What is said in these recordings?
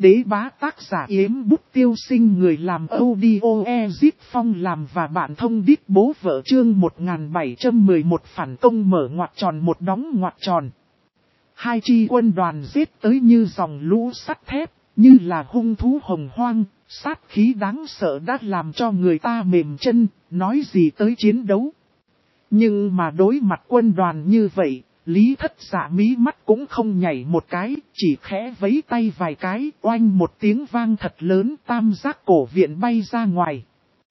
Đế bá tác giả Yếm Bút Tiêu Sinh, người làm audio Ezip Phong làm và bạn thông đít bố vợ, chương 1711 phản công mở ngoặc tròn một đóng ngoặc tròn. Hai chi quân đoàn giết tới như dòng lũ sắt thép, như là hung thú hồng hoang, sát khí đáng sợ đã làm cho người ta mềm chân, nói gì tới chiến đấu. Nhưng mà đối mặt quân đoàn như vậy, Lý Thất Dạ mí mắt cũng không nhảy một cái, chỉ khẽ vẫy tay vài cái, oanh một tiếng vang thật lớn, tam giác cổ viện bay ra ngoài.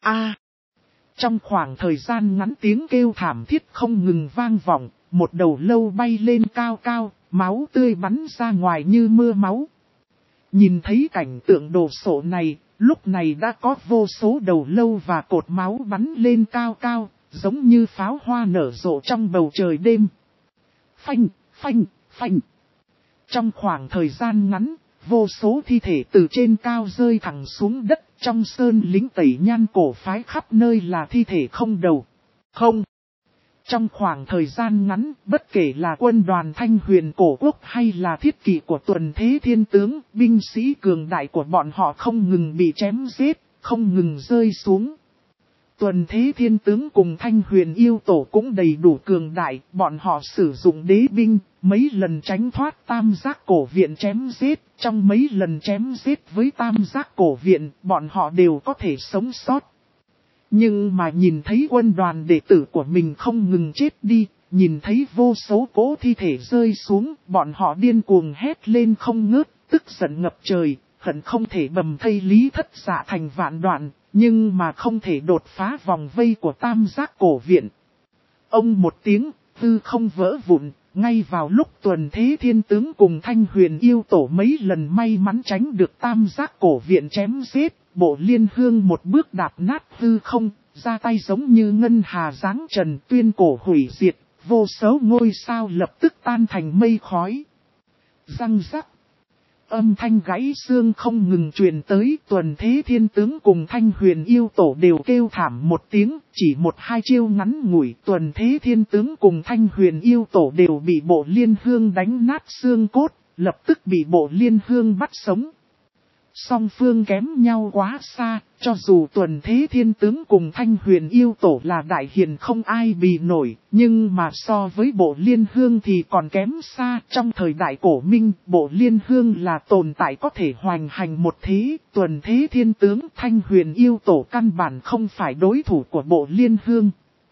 Trong khoảng thời gian ngắn, tiếng kêu thảm thiết không ngừng vang vọng, một đầu lâu bay lên cao cao, máu tươi bắn ra ngoài như mưa máu. Nhìn thấy cảnh tượng đồ sộ này, lúc này đã có vô số đầu lâu và cột máu bắn lên cao cao, giống như pháo hoa nở rộ trong bầu trời đêm. Phanh, phanh, phanh. Trong khoảng thời gian ngắn, vô số thi thể từ trên cao rơi thẳng xuống đất, trong sơn lính Tẩy Nhan cổ phái khắp nơi là thi thể không đầu. Trong khoảng thời gian ngắn, bất kể là quân đoàn Thanh Huyền cổ quốc hay là thiết kỵ của Tuần Thế Thiên Tướng, binh sĩ cường đại của bọn họ không ngừng bị chém giết, không ngừng rơi xuống. Tuần Thế Thiên Tướng cùng Thanh Huyền yêu tổ cũng đầy đủ cường đại, bọn họ sử dụng đế binh, mấy lần tránh thoát tam giác cổ viện chém giết, trong mấy lần chém giết với tam giác cổ viện, bọn họ đều có thể sống sót. Nhưng mà nhìn thấy quân đoàn đệ tử của mình không ngừng chết đi, nhìn thấy vô số cỗ thi thể rơi xuống, bọn họ điên cuồng hét lên không ngớt, tức giận ngập trời, hận không thể bầm thây Lý Thất Dạ thành vạn đoạn, nhưng mà không thể đột phá vòng vây của tam giác cổ viện. Ông một tiếng, hư không vỡ vụn, ngay vào lúc Tuần Thế Thiên Tướng cùng Thanh Huyền yêu tổ mấy lần may mắn tránh được tam giác cổ viện chém giết, Bộ Liên Hương một bước đạp nát hư không, ra tay giống như ngân hà giáng trần, tuyên cổ hủy diệt, vô số ngôi sao lập tức tan thành mây khói. Răng rắc. Âm thanh gãy xương không ngừng truyền tới, Tuần Thế Thiên Tướng cùng Thanh Huyền yêu tổ đều kêu thảm một tiếng, chỉ một hai chiêu ngắn ngủi, Tuần Thế Thiên Tướng cùng Thanh Huyền yêu tổ đều bị Bộ Liên Hương đánh nát xương cốt, lập tức bị Bộ Liên Hương bắt sống. Song phương kém nhau quá xa, cho dù Tuần Thế Thiên Tướng cùng Thanh Huyền yêu tổ là đại hiền không ai bì nổi, nhưng mà so với Bộ Liên Hương thì còn kém xa. Trong thời đại cổ minh, Bộ Liên Hương là tồn tại có thể hoành hành một thế, Tuần Thế Thiên Tướng Thanh Huyền yêu tổ căn bản không phải đối thủ của Bộ Liên Hương.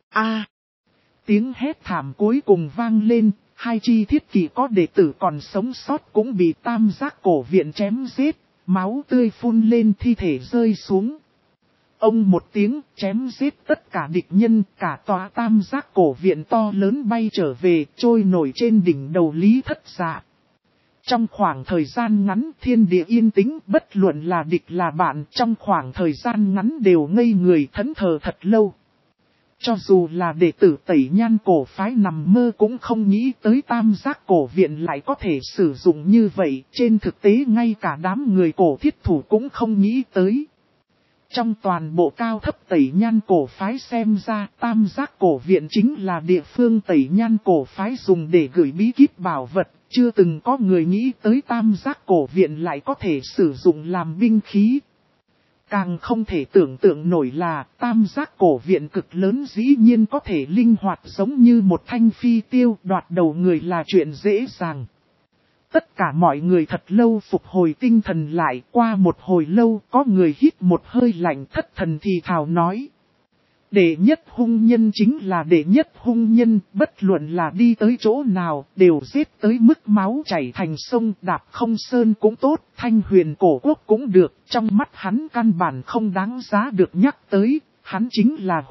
Tiếng hét thảm cuối cùng vang lên, hai chi thiết kỵ có đệ tử còn sống sót cũng bị tam giác cổ viện chém giết. Máu tươi phun lên, thi thể rơi xuống. Ông một tiếng chém giết tất cả địch nhân, cả tòa tam giác cổ viện to lớn bay trở về, trôi nổi trên đỉnh đầu Lý Thất Dạ. Trong khoảng thời gian ngắn thiên địa yên tĩnh, bất luận là địch là bạn, trong khoảng thời gian ngắn đều ngây người thẫn thờ thật lâu. Cho dù là đệ tử Tẩy Nhan cổ phái nằm mơ cũng không nghĩ tới tam giác cổ viện lại có thể sử dụng như vậy, trên thực tế ngay cả đám người cổ thiết thủ cũng không nghĩ tới. Trong toàn bộ cao thấp Tẩy Nhan cổ phái xem ra, tam giác cổ viện chính là địa phương Tẩy Nhan cổ phái dùng để gửi bí kíp bảo vật, chưa từng có người nghĩ tới tam giác cổ viện lại có thể sử dụng làm binh khí. Càng không thể tưởng tượng nổi là tam giác cổ viện cực lớn dĩ nhiên có thể linh hoạt giống như một thanh phi tiêu, đoạt đầu người là chuyện dễ dàng. Tất cả mọi người thật lâu phục hồi tinh thần lại, qua một hồi lâu có người hít một hơi lạnh thất thần thì thào nói. Đệ nhất hung nhân chính là đệ nhất hung nhân, bất luận là đi tới chỗ nào, đều giết tới mức máu chảy thành sông, đạp không sơn cũng tốt, Thanh Huyền cổ quốc cũng được, trong mắt hắn căn bản không đáng giá được nhắc tới, hắn chính là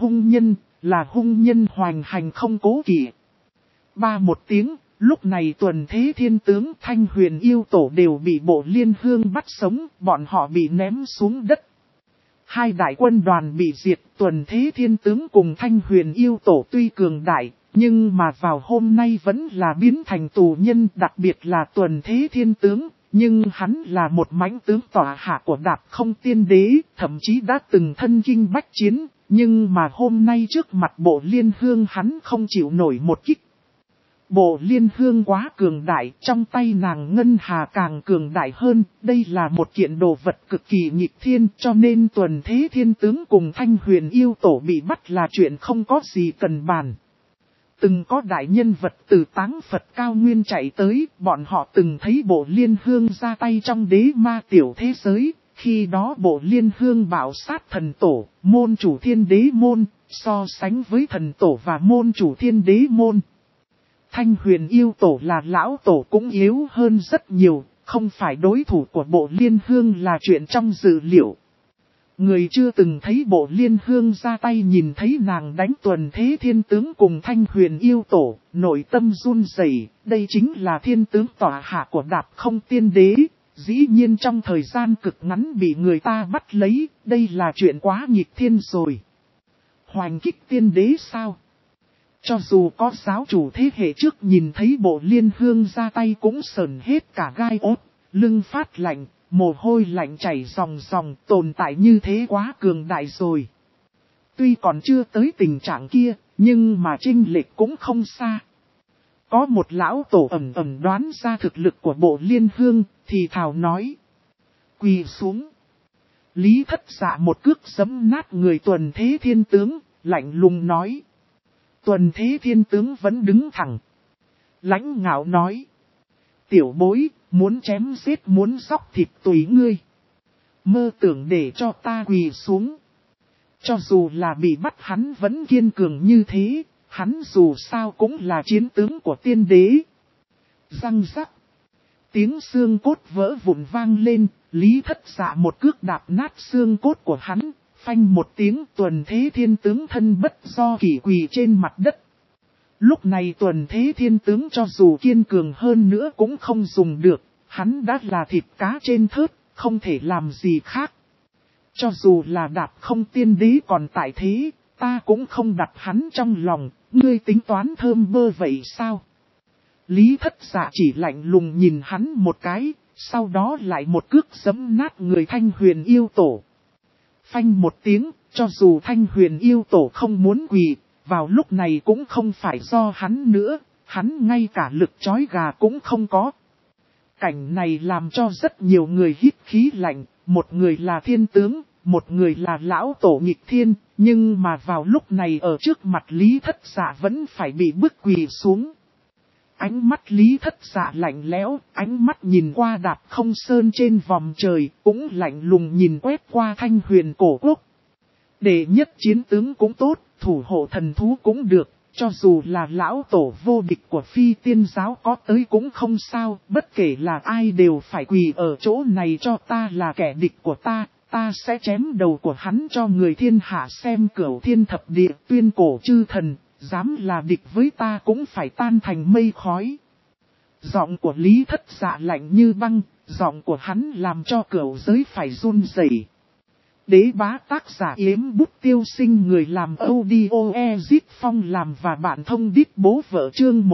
hung nhân hoành hành không cố kỵ. Ba một tiếng, lúc này Tuần Thế Thiên Tướng Thanh Huyền yêu tổ đều bị Bộ Liên Hương bắt sống, bọn họ bị ném xuống đất. Hai đại quân đoàn bị diệt, Tuần Thế Thiên Tướng cùng Thanh Huyền yêu tổ tuy cường đại, nhưng mà vào hôm nay vẫn là biến thành tù nhân, đặc biệt là Tuần Thế Thiên Tướng, nhưng hắn là một mãnh tướng tọa hạ của Đạp Không Tiên Đế, thậm chí đã từng thân kinh bách chiến, nhưng mà hôm nay trước mặt Bộ Liên Hương hắn không chịu nổi một kích. Bộ liên hương quá cường đại, trong tay nàng ngân hà càng cường đại hơn, đây là một kiện đồ vật cực kỳ nghịch thiên, cho nên tuần thế thiên tướng cùng Thanh Huyền yêu tổ bị bắt là chuyện không có gì cần bàn. Từng có đại nhân vật từ Táng Phật cao nguyên chạy tới, bọn họ từng thấy bộ liên hương ra tay trong đế ma tiểu thế giới, khi đó bộ liên hương bảo sát thần tổ, môn chủ thiên đế môn, so sánh với thần tổ và môn chủ thiên đế môn. Thanh Huyền yêu tổ là lão tổ cũng yếu hơn rất nhiều, không phải đối thủ của bộ liên hương là chuyện trong dự liệu. Người chưa từng thấy bộ liên hương ra tay nhìn thấy nàng đánh tuần thế thiên tướng cùng Thanh Huyền yêu tổ, nội tâm run rẩy. Đây chính là thiên tướng tỏa hạ của Đạp Không tiên đế, dĩ nhiên trong thời gian cực ngắn bị người ta bắt lấy, đây là chuyện quá nghịch thiên rồi. Hoành kích tiên đế sao? Cho dù có giáo chủ thế hệ trước nhìn thấy bộ liên hương ra tay cũng sờn hết cả gai ốt, lưng phát lạnh, mồ hôi lạnh chảy ròng ròng, tồn tại như thế quá cường đại rồi. Tuy còn chưa tới tình trạng kia, nhưng mà chênh lệch cũng không xa. Có một lão tổ ẩn ẩn đoán ra thực lực của bộ liên hương, thì thào nói. Quỳ xuống. Lý Thất Dạ một cước giẫm nát người tuần thế thiên tướng, lạnh lùng nói. Tuần thế thiên tướng vẫn đứng thẳng. Lãnh ngạo nói. Tiểu bối, muốn chém giết muốn xóc thịt tùy ngươi. Mơ tưởng để cho ta quỳ xuống. Cho dù là bị bắt hắn vẫn kiên cường như thế, hắn dù sao cũng là chiến tướng của tiên đế. Răng rắc. Tiếng xương cốt vỡ vụn vang lên, Lý Thất Dạ một cước đạp nát xương cốt của hắn. Phanh một tiếng tuần thế thiên tướng thân bất do kỷ quỳ trên mặt đất. Lúc này tuần thế thiên tướng cho dù kiên cường hơn nữa cũng không dùng được, hắn đã là thịt cá trên thớt, không thể làm gì khác. Cho dù là Đạp Không tiên đế còn tại thế, ta cũng không đặt hắn trong lòng, ngươi tính toán thơm bơ vậy sao? Lý Thất Dạ chỉ lạnh lùng nhìn hắn một cái, sau đó lại một cước giẫm nát người Thanh Huyền yêu tổ. Phanh một tiếng, cho dù Thanh Huyền yêu tổ không muốn quỳ, vào lúc này cũng không phải do hắn nữa, hắn ngay cả lực chói gà cũng không có. Cảnh này làm cho rất nhiều người hít khí lạnh, một người là thiên tướng, một người là lão tổ nghịch thiên, nhưng mà vào lúc này ở trước mặt Lý Thất Dạ vẫn phải bị bức quỳ xuống. Ánh mắt Lý Thất Dạ lạnh lẽo, ánh mắt nhìn qua Đạp Không sơn trên vòm trời, cũng lạnh lùng nhìn quét qua Thanh Huyền cổ quốc. Đệ nhất chiến tướng cũng tốt, thủ hộ thần thú cũng được, cho dù là lão tổ vô địch của Phi Tiên giáo có tới cũng không sao, bất kể là ai đều phải quỳ ở chỗ này cho ta là kẻ địch của ta, ta sẽ chém đầu của hắn cho người thiên hạ xem. Cửu thiên thập địa tuyên cổ chư thần, dám là địch với ta cũng phải tan thành mây khói. Giọng của Lý Thất Dạ lạnh như băng, giọng của hắn làm cho cửu giới phải run rẩy. Đế bá tác giả Yếm Bút Tiêu Sinh, người làm audio Ezit Phong làm và bạn thông đít bố vợ chương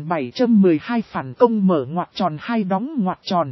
1712 phản công mở ngoặc tròn hai đóng ngoặc tròn.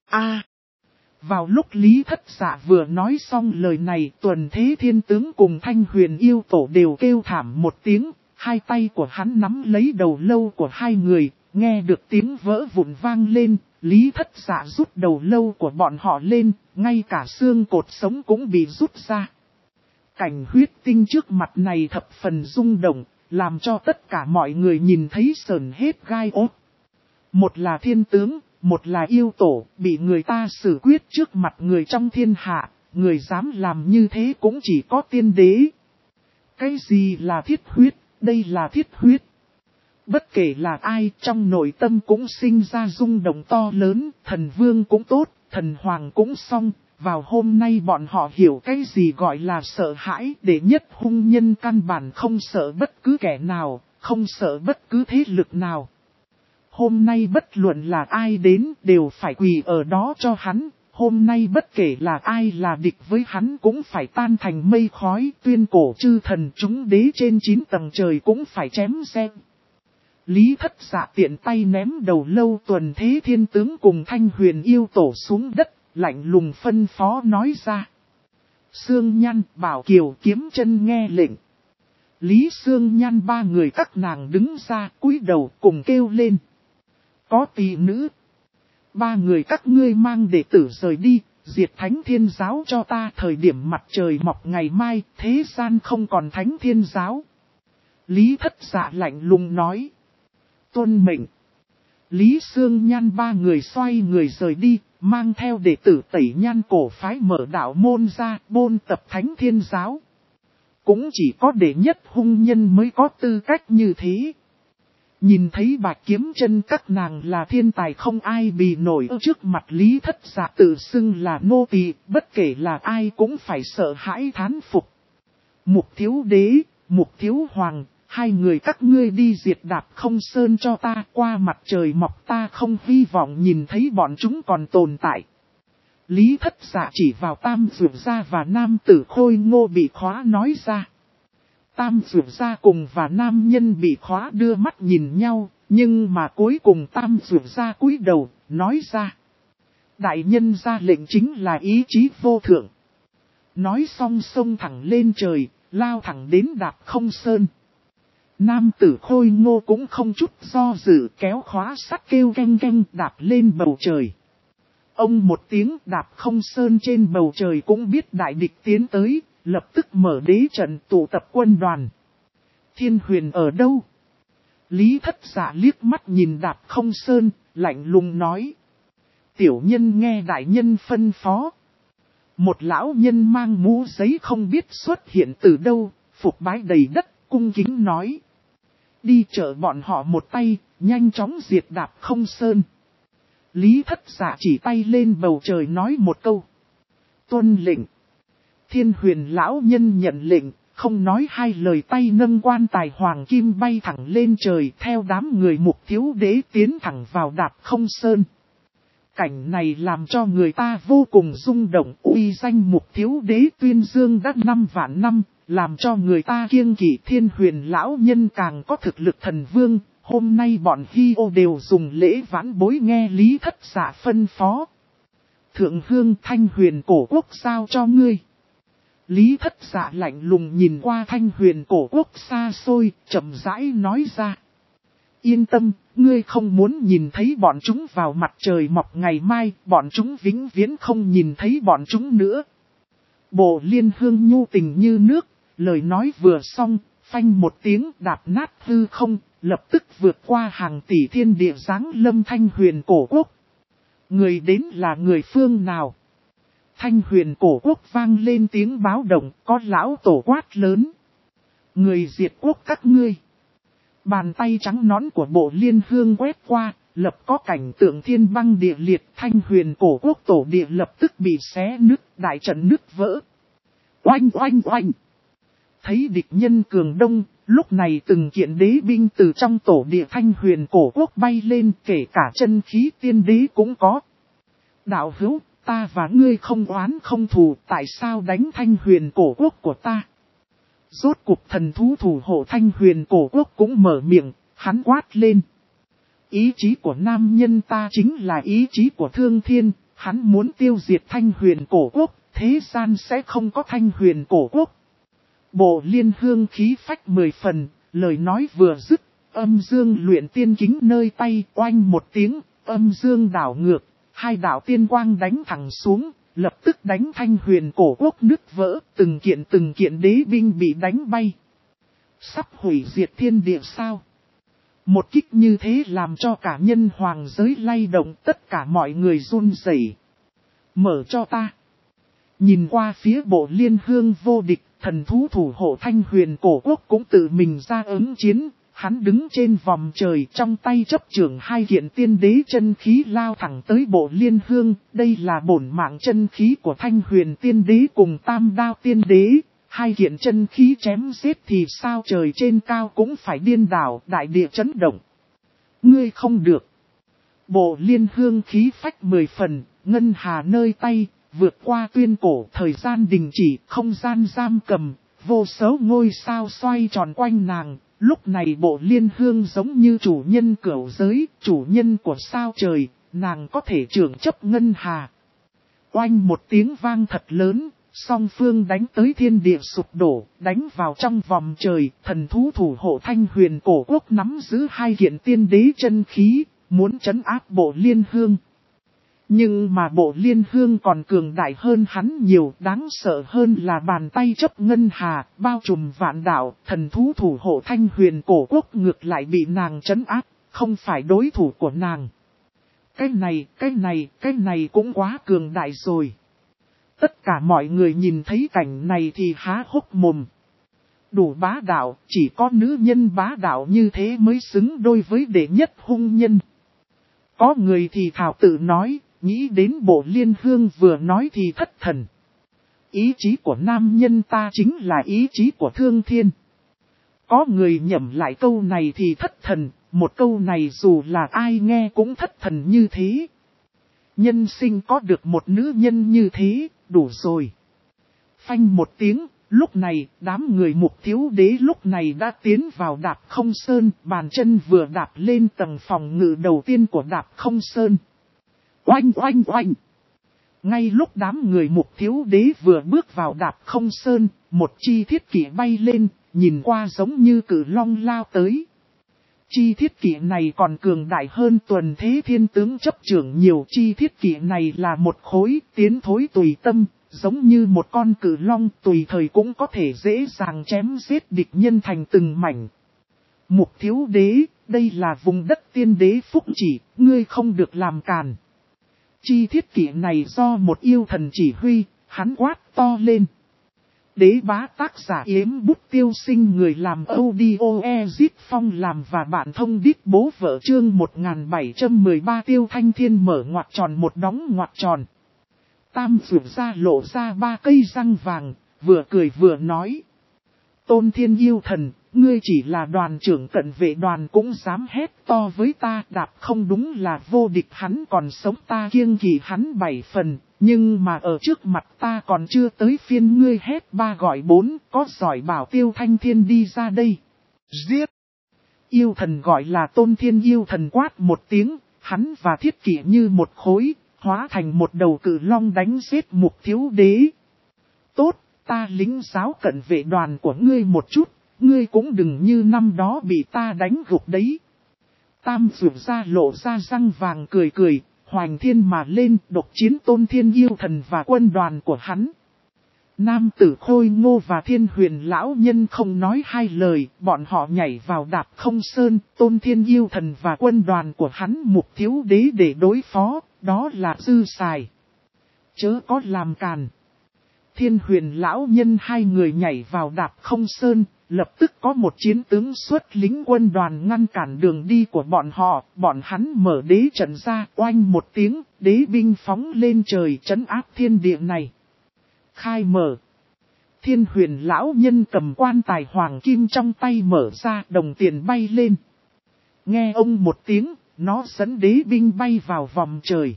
Vào lúc Lý Thất Dạ vừa nói xong lời này, tuần thế thiên tướng cùng Thanh Huyền yêu tổ đều kêu thảm một tiếng, hai tay của hắn nắm lấy đầu lâu của hai người, nghe được tiếng vỡ vụn vang lên, Lý Thất Dạ rút đầu lâu của bọn họ lên, ngay cả xương cột sống cũng bị rút ra. Cảnh huyết tinh trước mặt này thập phần rung động, làm cho tất cả mọi người nhìn thấy sờn hết gai ốt. Một là thiên tướng, một là yêu tổ, bị người ta xử quyết trước mặt người trong thiên hạ, người dám làm như thế cũng chỉ có tiên đế. Cái gì là thiết huyết? Đây là thiết huyết. Bất kể là ai trong nội tâm cũng sinh ra rung động to lớn, thần vương cũng tốt, thần hoàng cũng xong. Vào hôm nay bọn họ hiểu cái gì gọi là sợ hãi, để nhất hung nhân căn bản không sợ bất cứ kẻ nào, không sợ bất cứ thế lực nào. Hôm nay bất luận là ai đến đều phải quỳ ở đó cho hắn, hôm nay bất kể là ai là địch với hắn cũng phải tan thành mây khói, tuyên cổ chư thần chúng đế trên 9 tầng trời cũng phải chém xem. Lý Thất Dạ tiện tay ném đầu lâu tuần thế thiên tướng cùng Thanh Huyền yêu tổ xuống đất, lạnh lùng phân phó nói ra. Sương Nhan, Bảo Kiều kiếm chân nghe lệnh. Lý Sương Nhan ba người các nàng đứng ra cúi đầu cùng kêu lên. Có tỷ nữ. Ba người các ngươi mang đệ tử rời đi, diệt Thánh Thiên Giáo cho ta. Thời điểm mặt trời mọc ngày mai, thế gian không còn Thánh Thiên Giáo. Lý Thất Dạ lạnh lùng nói. Tuân mệnh. Lý Sương Nhan ba người xoay người rời đi, mang theo đệ tử Tẩy Nhan cổ phái mở đạo môn ra, bôn tập Thánh Thiên Giáo. Cũng chỉ có đệ nhất hung nhân mới có tư cách như thế. Nhìn thấy Bạch Kiếm Chân các nàng là thiên tài không ai bì nổi ở trước mặt Lý Thất Dạ tự xưng là nô tỳ, bất kể là ai cũng phải sợ hãi thán phục. Mục Thiếu Đế, Mục Thiếu Hoàng, hai người các ngươi đi diệt Đạp Không Sơn cho ta, qua mặt trời mọc ta không hy vọng nhìn thấy bọn chúng còn tồn tại. Lý Thất Dạ chỉ vào Tam Dược Gia và Nam Tử Khôi Ngô bị khóa nói ra. Tam Dược Gia cùng và nam nhân bị khóa đưa mắt nhìn nhau, nhưng mà cuối cùng Tam Dược Gia cúi đầu, nói ra. Đại nhân ra lệnh chính là ý chí vô thượng. Nói xong xông thẳng lên trời, lao thẳng đến Đạp Không Sơn. Nam Tử Khôi Ngô cũng không chút do dự kéo khóa sắt kêu canh canh đạp lên bầu trời. Ông một tiếng Đạp Không Sơn trên bầu trời cũng biết đại địch tiến tới, lập tức mở đế trận tụ tập quân đoàn. Thiên Huyền ở đâu? Lý Thất Dạ liếc mắt nhìn Đạp Không Sơn, lạnh lùng nói. Tiểu nhân nghe đại nhân phân phó. Một lão nhân mang mũ giấy không biết xuất hiện từ đâu, phục bái đầy đất, cung kính nói. Đi chở bọn họ một tay, nhanh chóng diệt Đạp Không Sơn. Lý Thất Dạ chỉ tay lên bầu trời nói một câu. Tuân lệnh. Thiên Huyền lão nhân nhận lệnh, không nói hai lời tay nâng quan tài hoàng kim bay thẳng lên trời theo đám người Mục Thiếu Đế tiến thẳng vào Đạp Không Sơn. Cảnh này làm cho người ta vô cùng rung động, uy danh Mục Thiếu Đế tuyên dương đã 5 vạn năm, làm cho người ta kiêng kỵ. Thiên Huyền lão nhân càng có thực lực thần vương. Hôm nay bọn Hi ô đều dùng lễ vãn bối nghe Lý Thất Dạ phân phó. Thượng Hương Thanh Huyền cổ quốc giao cho ngươi. Lý Thất Dạ lạnh lùng nhìn qua Thanh Huyền cổ quốc xa xôi, chậm rãi nói ra. Yên tâm, ngươi không muốn nhìn thấy bọn chúng vào mặt trời mọc ngày mai, bọn chúng vĩnh viễn không nhìn thấy bọn chúng nữa. Bộ Liên Hương nhu tình như nước, lời nói vừa xong, phanh một tiếng đạp nát hư không, lập tức vượt qua hàng tỷ thiên địa giáng lâm Thanh Huyền cổ quốc. Người đến là người phương nào? Thanh Huyền cổ quốc vang lên tiếng báo động, có lão tổ quát lớn. Người diệt quốc các ngươi. Bàn tay trắng nõn của Bộ Liên Hương quét qua, lập có cảnh tượng thiên băng địa liệt. Thanh Huyền cổ quốc tổ địa lập tức bị xé nứt, đại trận nứt vỡ. Oanh oanh oanh. Thấy địch nhân cường đông, lúc này từng kiện đế binh từ trong tổ địa Thanh Huyền cổ quốc bay lên, kể cả chân khí tiên đế cũng có. Đạo hữu, ta và ngươi không oán không thù, tại sao đánh Thanh Huyền cổ quốc của ta? Rốt cuộc thần thú thủ hộ Thanh Huyền cổ quốc cũng mở miệng, hắn quát lên. Ý chí của nam nhân ta chính là ý chí của thương thiên, hắn muốn tiêu diệt Thanh Huyền cổ quốc, thế gian sẽ không có Thanh Huyền cổ quốc. Bộ Liên Hương khí phách 10 phần, lời nói vừa dứt, âm dương luyện tiên kính nơi tay oanh một tiếng, âm dương đảo ngược, hai đạo tiên quang đánh thẳng xuống, lập tức đánh Thanh Huyền cổ quốc nứt vỡ, từng kiện đế binh bị đánh bay. Sắp hủy diệt thiên địa sao? Một kích như thế làm cho cả nhân hoàng giới lay động, tất cả mọi người run rẩy. Mở cho ta. Nhìn qua phía Bộ Liên Hương vô địch, thần thú thủ hộ Thanh Huyền cổ quốc cũng tự mình ra ứng chiến. Hắn đứng trên vòm trời, trong tay chấp trưởng hai kiện tiên đế chân khí lao thẳng tới Bộ Liên Hương. Đây là bổn mạng chân khí của Thanh Huyền tiên đế cùng Tam Đao tiên đế. Hai kiện chân khí chém giết thì sao trời trên cao cũng phải điên đảo, đại địa chấn động. Ngươi không được. Bộ Liên Hương khí phách 10 phần, ngân hà nơi tay, vượt qua tuyên cổ, thời gian đình chỉ, không gian giam cầm, vô số ngôi sao xoay tròn quanh nàng. Lúc này Bộ Liên Hương giống như chủ nhân cửu giới, chủ nhân của sao trời, nàng có thể trưởng chấp ngân hà. Oanh một tiếng vang thật lớn, Song phương đánh tới thiên địa sụp đổ, đánh vào trong vòng trời, thần thú thủ hộ Thanh Huyền cổ quốc nắm giữ hai kiện tiên đế chân khí, muốn trấn áp Bộ Liên Hương. Nhưng mà Bộ Liên Hương còn cường đại hơn hắn nhiều, đáng sợ hơn là bàn tay chấp ngân hà, bao trùm vạn đạo, thần thú thủ hộ Thanh Huyền cổ quốc ngược lại bị nàng trấn áp, không phải đối thủ của nàng. Cái này cũng quá cường đại rồi. Tất cả mọi người nhìn thấy cảnh này thì há hốc mồm. Đủ bá đạo, chỉ có nữ nhân bá đạo như thế mới xứng đôi với đệ nhất hung nhân. Có người thì thảo tự nói, nghĩ đến Bộ Liên Hương vừa nói thì thất thần. Ý chí của nam nhân ta chính là ý chí của thương thiên. Có người nhẩm lại câu này thì thất thần, một câu này dù là ai nghe cũng thất thần như thế. Nhân sinh có được một nữ nhân như thế, đủ rồi. Phanh một tiếng, lúc này, đám người Mục Thiếu Đế lúc này đã tiến vào Đạp Không Sơn, bàn chân vừa đạp lên tầng phòng ngự đầu tiên của Đạp Không Sơn. Oanh oanh oanh! Ngay lúc đám người Mục Thiếu Đế vừa bước vào Đạp Không Sơn, một chi thiết kỷ bay lên, nhìn qua giống như cự long lao tới. Chi thiết kỷ này còn cường đại hơn Tuần Thế Thiên Tướng chấp trưởng nhiều. Chi thiết kỷ này là một khối tiến thối tùy tâm, giống như một con cự long tùy thời cũng có thể dễ dàng chém giết địch nhân thành từng mảnh. Mục Thiếu Đế, đây là vùng đất tiên đế phúc chỉ, ngươi không được làm càn. Chi thiết kỷ này do một yêu thần chỉ huy, hắn quát to lên. Đế bá tác giả Yếm Bút Tiêu Sinh, người làm audio Ezit Phong làm và bạn thông đít bố vợ chương 1713 Tiêu Thanh Thiên mở ngoặc tròn một đóng ngoặc tròn. Tam Dược ra lộ ra ba cây răng vàng, vừa cười vừa nói. Tôn Thiên yêu thần, ngươi chỉ là đoàn trưởng cận vệ đoàn cũng dám hét to với ta. Đạp không đúng là vô địch, hắn còn sống ta kiêng kỵ hắn 7 phần. Nhưng mà ở trước mặt ta còn chưa tới phiên ngươi hét 3 gọi 4, có giỏi bảo Tiêu Thanh Thiên đi ra đây. Giết! Yêu thần gọi là Tôn Thiên yêu thần quát một tiếng, hắn và thiết kỷ như một khối, hóa thành một đầu cự long đánh giết Mục Thiếu Đế. Tốt, ta lính giáo cận vệ đoàn của ngươi một chút, ngươi cũng đừng như năm đó bị ta đánh gục đấy. Tam Dược ra lộ ra răng vàng cười cười. Hoành thiên mà lên, độc chiến Tôn Thiên yêu thần và quân đoàn của hắn. Nam tử Khôi Ngô và Thiên Huyền lão nhân không nói hai lời, bọn họ nhảy vào Đạp Không Sơn, Tôn Thiên yêu thần và quân đoàn của hắn Mục Thiếu Đế để đối phó, đó là dư xài. Chớ có làm càn. Thiên Huyền lão nhân hai người nhảy vào Đạp Không Sơn, lập tức có một chiến tướng xuất lính quân đoàn ngăn cản đường đi của bọn họ, bọn hắn mở đế trận ra, oanh một tiếng, đế binh phóng lên trời trấn áp thiên địa này. Khai mở. Thiên Huyền lão nhân cầm quan tài hoàng kim trong tay mở ra, đồng tiền bay lên. Nghe ông một tiếng, nó dẫn đế binh bay vào vòng trời.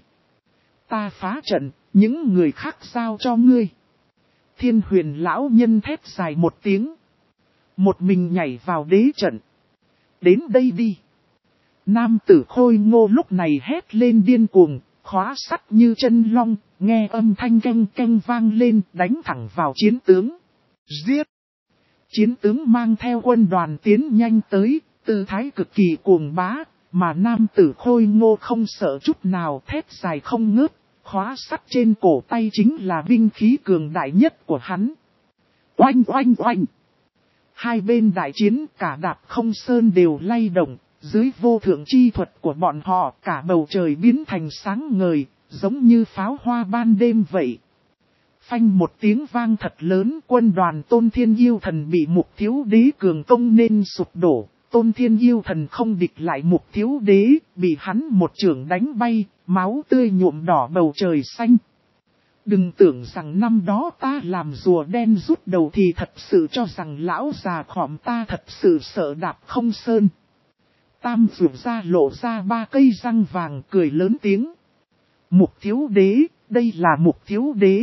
Ta phá trận, những người khác giao cho ngươi. Thiên Huyền lão nhân thét dài một tiếng. Một mình nhảy vào đế trận. Đến đây đi. Nam tử Khôi Ngô lúc này hét lên điên cuồng, khóa sắt như chân long, nghe âm thanh canh canh vang lên, đánh thẳng vào chiến tướng. Giết! Chiến tướng mang theo quân đoàn tiến nhanh tới, tư thái cực kỳ cuồng bá, mà nam tử Khôi Ngô không sợ chút nào, thét dài không ngớt, khóa sắt trên cổ tay chính là binh khí cường đại nhất của hắn. Oanh oanh oanh! Hai bên đại chiến, cả Đạp Không Sơn đều lay động, dưới vô thượng chi thuật của bọn họ, cả bầu trời biến thành sáng ngời, giống như pháo hoa ban đêm vậy. Phanh một tiếng vang thật lớn, quân đoàn Tôn Thiên yêu thần bị Mục Thiếu Đế cường công nên sụp đổ. Tôn Thiên yêu thần không địch lại Mục Thiếu Đế, bị hắn một chưởng đánh bay, máu tươi nhuộm đỏ bầu trời xanh. Đừng tưởng rằng năm đó ta làm rùa đen rút đầu thì thật sự cho rằng lão già khỏm ta thật sự sợ Đạp Không Sơn. Tam Dược ra lộ ra ba cây răng vàng cười lớn tiếng. Mục Thiếu Đế, đây là Mục Thiếu Đế.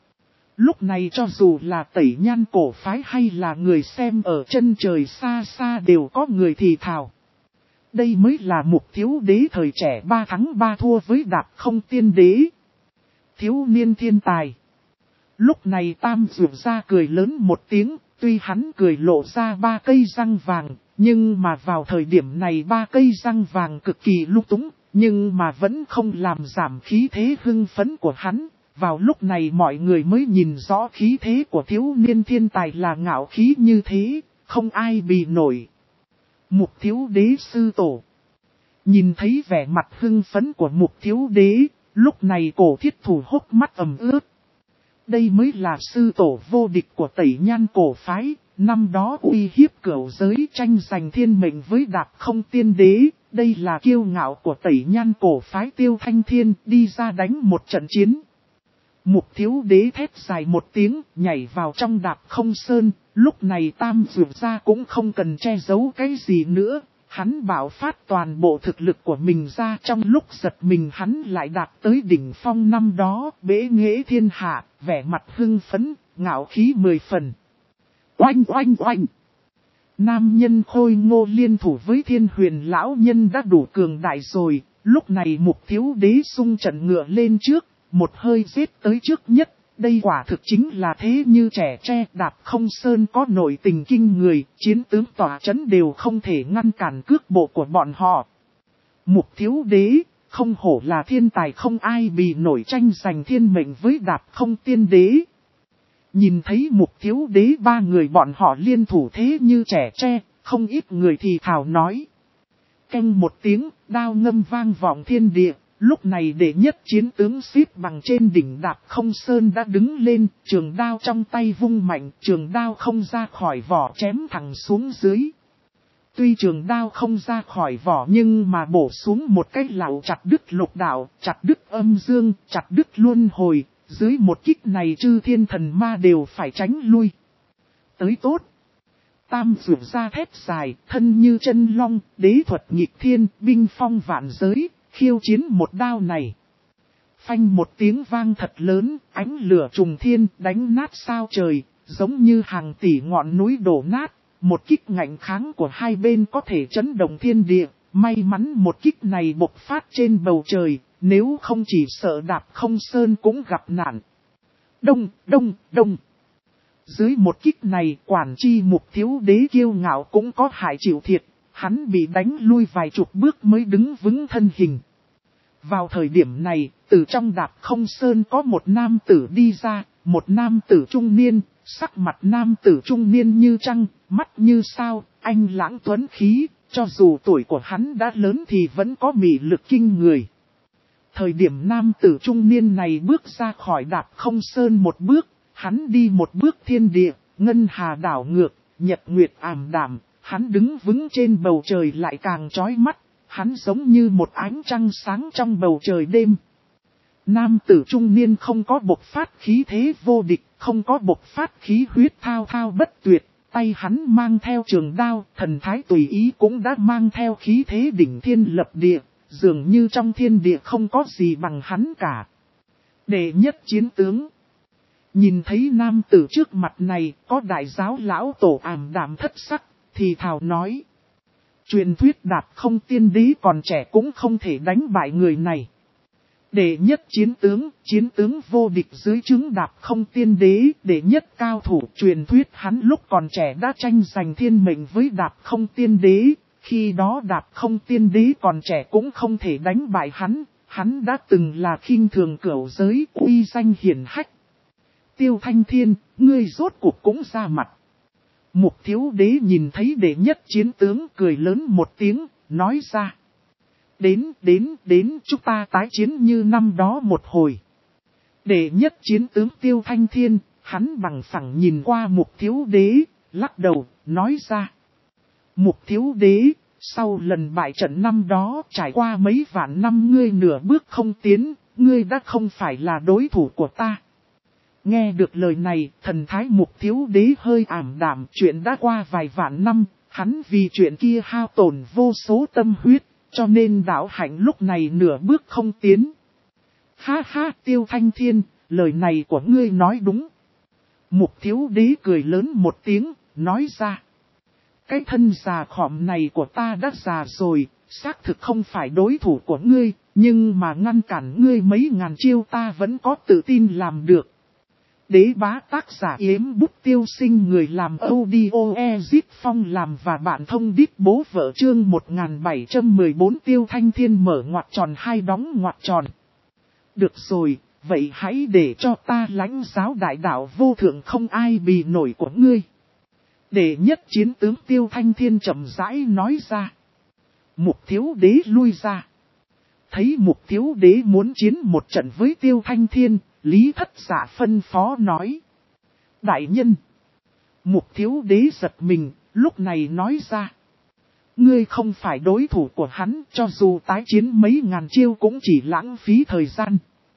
Lúc này cho dù là Tẩy Nhan cổ phái hay là người xem ở chân trời xa xa đều có người thì thào. Đây mới là Mục Thiếu Đế thời trẻ 3 thắng 3 thua với Đạp Không Tiên Đế. Thiếu niên thiên tài. Lúc này Tam Dược ra cười lớn một tiếng, tuy hắn cười lộ ra 3 cây răng vàng, nhưng mà vào thời điểm này 3 cây răng vàng cực kỳ lung túng, nhưng mà vẫn không làm giảm khí thế hưng phấn của hắn. Vào lúc này mọi người mới nhìn rõ khí thế của thiếu niên thiên tài là ngạo khí như thế, không ai bì nổi. Mục Thiếu Đế sư tổ. Nhìn thấy vẻ mặt hưng phấn của Mục Thiếu Đế, lúc này Cổ Thiết Thủ hốc mắt ẩm ướt. Đây mới là sư tổ vô địch của Tẩy Nhan cổ phái, năm đó uy hiếp cửu giới tranh giành thiên mệnh với Đạp Không Tiên Đế. Đây là kiêu ngạo của Tẩy Nhan cổ phái Tiêu Thanh Thiên, đi ra đánh một trận chiến. Mục Thiếu Đế thét dài một tiếng, nhảy vào trong Đạp Không Sơn. Lúc này Tam Dược ra cũng không cần che giấu cái gì nữa. Hắn bảo phát toàn bộ thực lực của mình ra, trong lúc giật mình hắn lại đạt tới đỉnh phong năm đó, bế nghệ thiên hạ, vẻ mặt hưng phấn, ngạo khí 10 phần. Oanh oanh oanh! Nam nhân Khôi Ngô liên thủ với Thiên Huyền lão nhân đã đủ cường đại rồi, lúc này Mục Thiếu Đế xung trận ngựa lên trước, một hơi giết tới trước nhất. Đây quả thực chính là thế như trẻ tre, Đạp Không Sơn có nội tình kinh người, chiến tướng tỏa chấn đều không thể ngăn cản cước bộ của bọn họ. Mục Thiếu Đế, không hổ là thiên tài, không ai bì nổi, tranh giành thiên mệnh với Đạp Không Tiên Đế. Nhìn thấy Mục Thiếu Đế 3 người bọn họ liên thủ thế như trẻ tre, không ít người thì thào nói. Canh một tiếng, đao ngâm vang vọng thiên địa. Lúc này đệ nhất chiến tướng xếp bằng trên đỉnh Đạp Không Sơn đã đứng lên, trường đao trong tay vung mạnh, trường đao không ra khỏi vỏ chém thẳng xuống dưới. Tuy trường đao không ra khỏi vỏ nhưng mà bổ xuống một cái lạo chặt đứt lục đạo, chặt đứt âm dương, chặt đứt luân hồi, dưới một kích này chư thiên thần ma đều phải tránh lui. Tới tốt! Tam Dược ra thét dài, thân như chân long, đế thuật nghịch thiên, binh phong vạn giới. Khiêu chiến một đao này. Phanh một tiếng vang thật lớn, ánh lửa trùng thiên, đánh nát sao trời, giống như hàng tỷ ngọn núi đổ nát. Một kích ngạnh kháng của hai bên có thể chấn động thiên địa. May mắn một kích này bộc phát trên bầu trời, nếu không chỉ sợ Đạp Không Sơn cũng gặp nạn. Đông, đông, đông. Dưới một kích này, quản chi Mục Thiếu Đế kiêu ngạo cũng có hại chịu thiệt. Hắn bị đánh lui vài chục bước mới đứng vững thân hình. Vào thời điểm này, từ trong Đạp Không Sơn có một nam tử đi ra, một nam tử trung niên, sắc mặt nam tử trung niên như trăng, mắt như sao, anh lãng tuấn khí, cho dù tuổi của hắn đã lớn thì vẫn có mị lực kinh người. Thời điểm nam tử trung niên này bước ra khỏi Đạp Không Sơn một bước, hắn đi một bước thiên địa, ngân hà đảo ngược, nhật nguyệt ảm đạm. Hắn đứng vững trên bầu trời lại càng chói mắt, hắn giống như một ánh trăng sáng trong bầu trời đêm. Nam tử trung niên không có bộc phát khí thế vô địch, không có bộc phát khí huyết thao thao bất tuyệt, tay hắn mang theo trường đao, thần thái tùy ý cũng đã mang theo khí thế đỉnh thiên lập địa, dường như trong thiên địa không có gì bằng hắn cả. Đệ nhất chiến tướng. Nhìn thấy nam tử trước mặt này, có đại giáo lão tổ ảm đạm thất sắc. Thì thào nói. Truyền thuyết Đạp Không Tiên Đế còn trẻ cũng không thể đánh bại người này. Đệ nhất chiến tướng vô địch dưới trướng Đạp Không Tiên Đế, đệ nhất cao thủ. Truyền thuyết hắn lúc còn trẻ đã tranh giành thiên mệnh với Đạp Không Tiên Đế. Khi đó Đạp Không Tiên Đế còn trẻ cũng không thể đánh bại hắn. Hắn đã từng là khinh thường cửu giới, uy danh hiển hách. Tiêu Thanh Thiên, ngươi rốt cuộc cũng ra mặt. Mục Thiếu Đế nhìn thấy đệ nhất chiến tướng cười lớn một tiếng, nói ra. Đến, chúng ta tái chiến như năm đó một hồi. Đệ nhất chiến tướng Tiêu Thanh Thiên, hắn bằng phẳng nhìn qua Mục Thiếu Đế, lắc đầu, nói ra. Mục Thiếu Đế, sau lần bại trận năm đó trải qua mấy vạn năm ngươi nửa bước không tiến, ngươi đã không phải là đối thủ của ta. Nghe được lời này, thần thái Mục Thiếu Đế hơi ảm đạm, chuyện đã qua vài vạn năm, hắn vì chuyện kia hao tổn vô số tâm huyết, cho nên đạo hạnh lúc này nửa bước không tiến. Ha ha, Tiêu Thanh Thiên, lời này của ngươi nói đúng. Mục Thiếu Đế cười lớn một tiếng, nói ra. Cái thân già khỏm này của ta đã già rồi, xác thực không phải đối thủ của ngươi, nhưng mà ngăn cản ngươi mấy ngàn chiêu ta vẫn có tự tin làm được. Đế bá tác giả Yếm Bút Tiêu Sinh, người làm audio Ezip Phong làm và bạn thông đít bố vợ. Chương 1714 Tiêu Thanh Thiên mở ngoặc tròn hai đóng ngoặc tròn. Được rồi, vậy hãy để cho ta lãnh giáo đại đạo vô thượng không ai bì nổi của ngươi. Đệ nhất chiến tướng Tiêu Thanh Thiên chậm rãi nói ra. Mục Thiếu Đế lui ra. Thấy Mục Thiếu Đế muốn chiến một trận với Tiêu Thanh Thiên, Lý Thất Dạ phân phó nói. Đại nhân. Mục Thiếu Đế giật mình, lúc này nói ra. Ngươi không phải đối thủ của hắn, cho dù tái chiến mấy ngàn chiêu cũng chỉ lãng phí thời gian.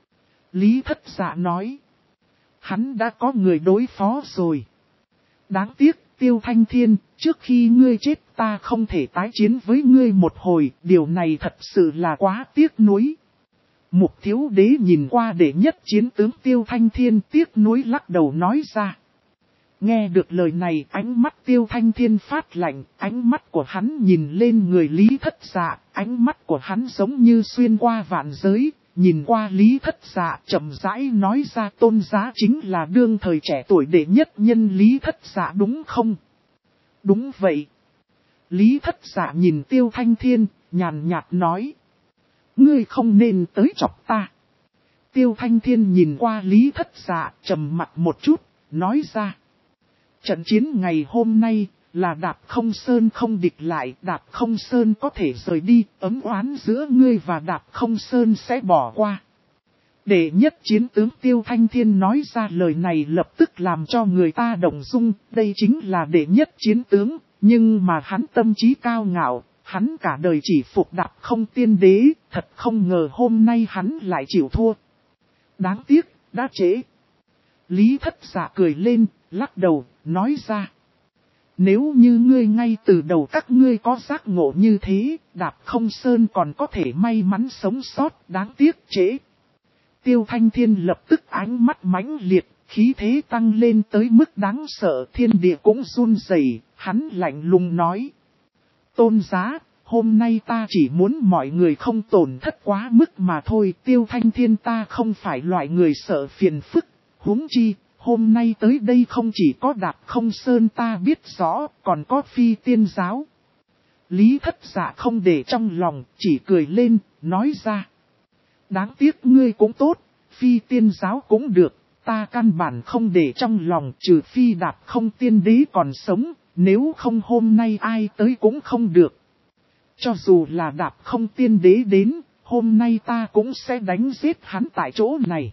Lý Thất Dạ nói. Hắn đã có người đối phó rồi. Đáng tiếc, Tiêu Thanh Thiên, trước khi ngươi chết ta không thể tái chiến với ngươi một hồi, điều này thật sự là quá tiếc nuối. Mục Thiếu Đế nhìn qua đệ nhất chiến tướng Tiêu Thanh Thiên, tiếc nuối lắc đầu nói ra. Nghe được lời này, ánh mắt Tiêu Thanh Thiên phát lạnh, ánh mắt của hắn nhìn lên người Lý Thất Dạ, ánh mắt của hắn giống như xuyên qua vạn giới, nhìn qua Lý Thất Dạ chậm rãi nói ra. Tôn Giá chính là đương thời trẻ tuổi đệ nhất nhân Lý Thất Dạ đúng không? Đúng vậy. Lý Thất Dạ nhìn Tiêu Thanh Thiên, nhàn nhạt nói. Ngươi không nên tới chọc ta. Tiêu Thanh Thiên nhìn qua Lý Thất Dạ, trầm mặt một chút, nói ra. Trận chiến ngày hôm nay là Đạp Không Sơn không địch lại, Đạp Không Sơn có thể rời đi, ấm oán giữa ngươi và Đạp Không Sơn sẽ bỏ qua. Đệ nhất chiến tướng Tiêu Thanh Thiên nói ra lời này lập tức làm cho người ta động dung, đây chính là đệ nhất chiến tướng, nhưng mà hắn tâm trí cao ngạo, hắn cả đời chỉ phục Đạp Không Tiên Đế, thật không ngờ hôm nay hắn lại chịu thua. Đáng tiếc, đã trễ. Lý Thất Dạ cười lên, lắc đầu, nói ra. Nếu như ngươi ngay từ đầu các ngươi có giác ngộ như thế, Đạp Không Sơn còn có thể may mắn sống sót, đáng tiếc trễ. Tiêu Thanh Thiên lập tức ánh mắt mãnh liệt, khí thế tăng lên tới mức đáng sợ, thiên địa cũng run rẩy, hắn lạnh lùng nói. Tôn Giá, hôm nay ta chỉ muốn mọi người không tổn thất quá mức mà thôi. Tiêu Thanh Thiên ta không phải loại người sợ phiền phức, huống chi, hôm nay tới đây không chỉ có Đạp Không Sơn ta biết rõ, còn có Phi Tiên Giáo. Lý Thất Dạ không để trong lòng, chỉ cười lên, nói ra. Đáng tiếc ngươi cũng tốt, Phi Tiên Giáo cũng được, ta căn bản không để trong lòng, trừ phi Đạp Không Tiên Đế còn sống, nếu không hôm nay ai tới cũng không được. Cho dù là Đạp Không Tiên Đế đến, hôm nay ta cũng sẽ đánh giết hắn tại chỗ này.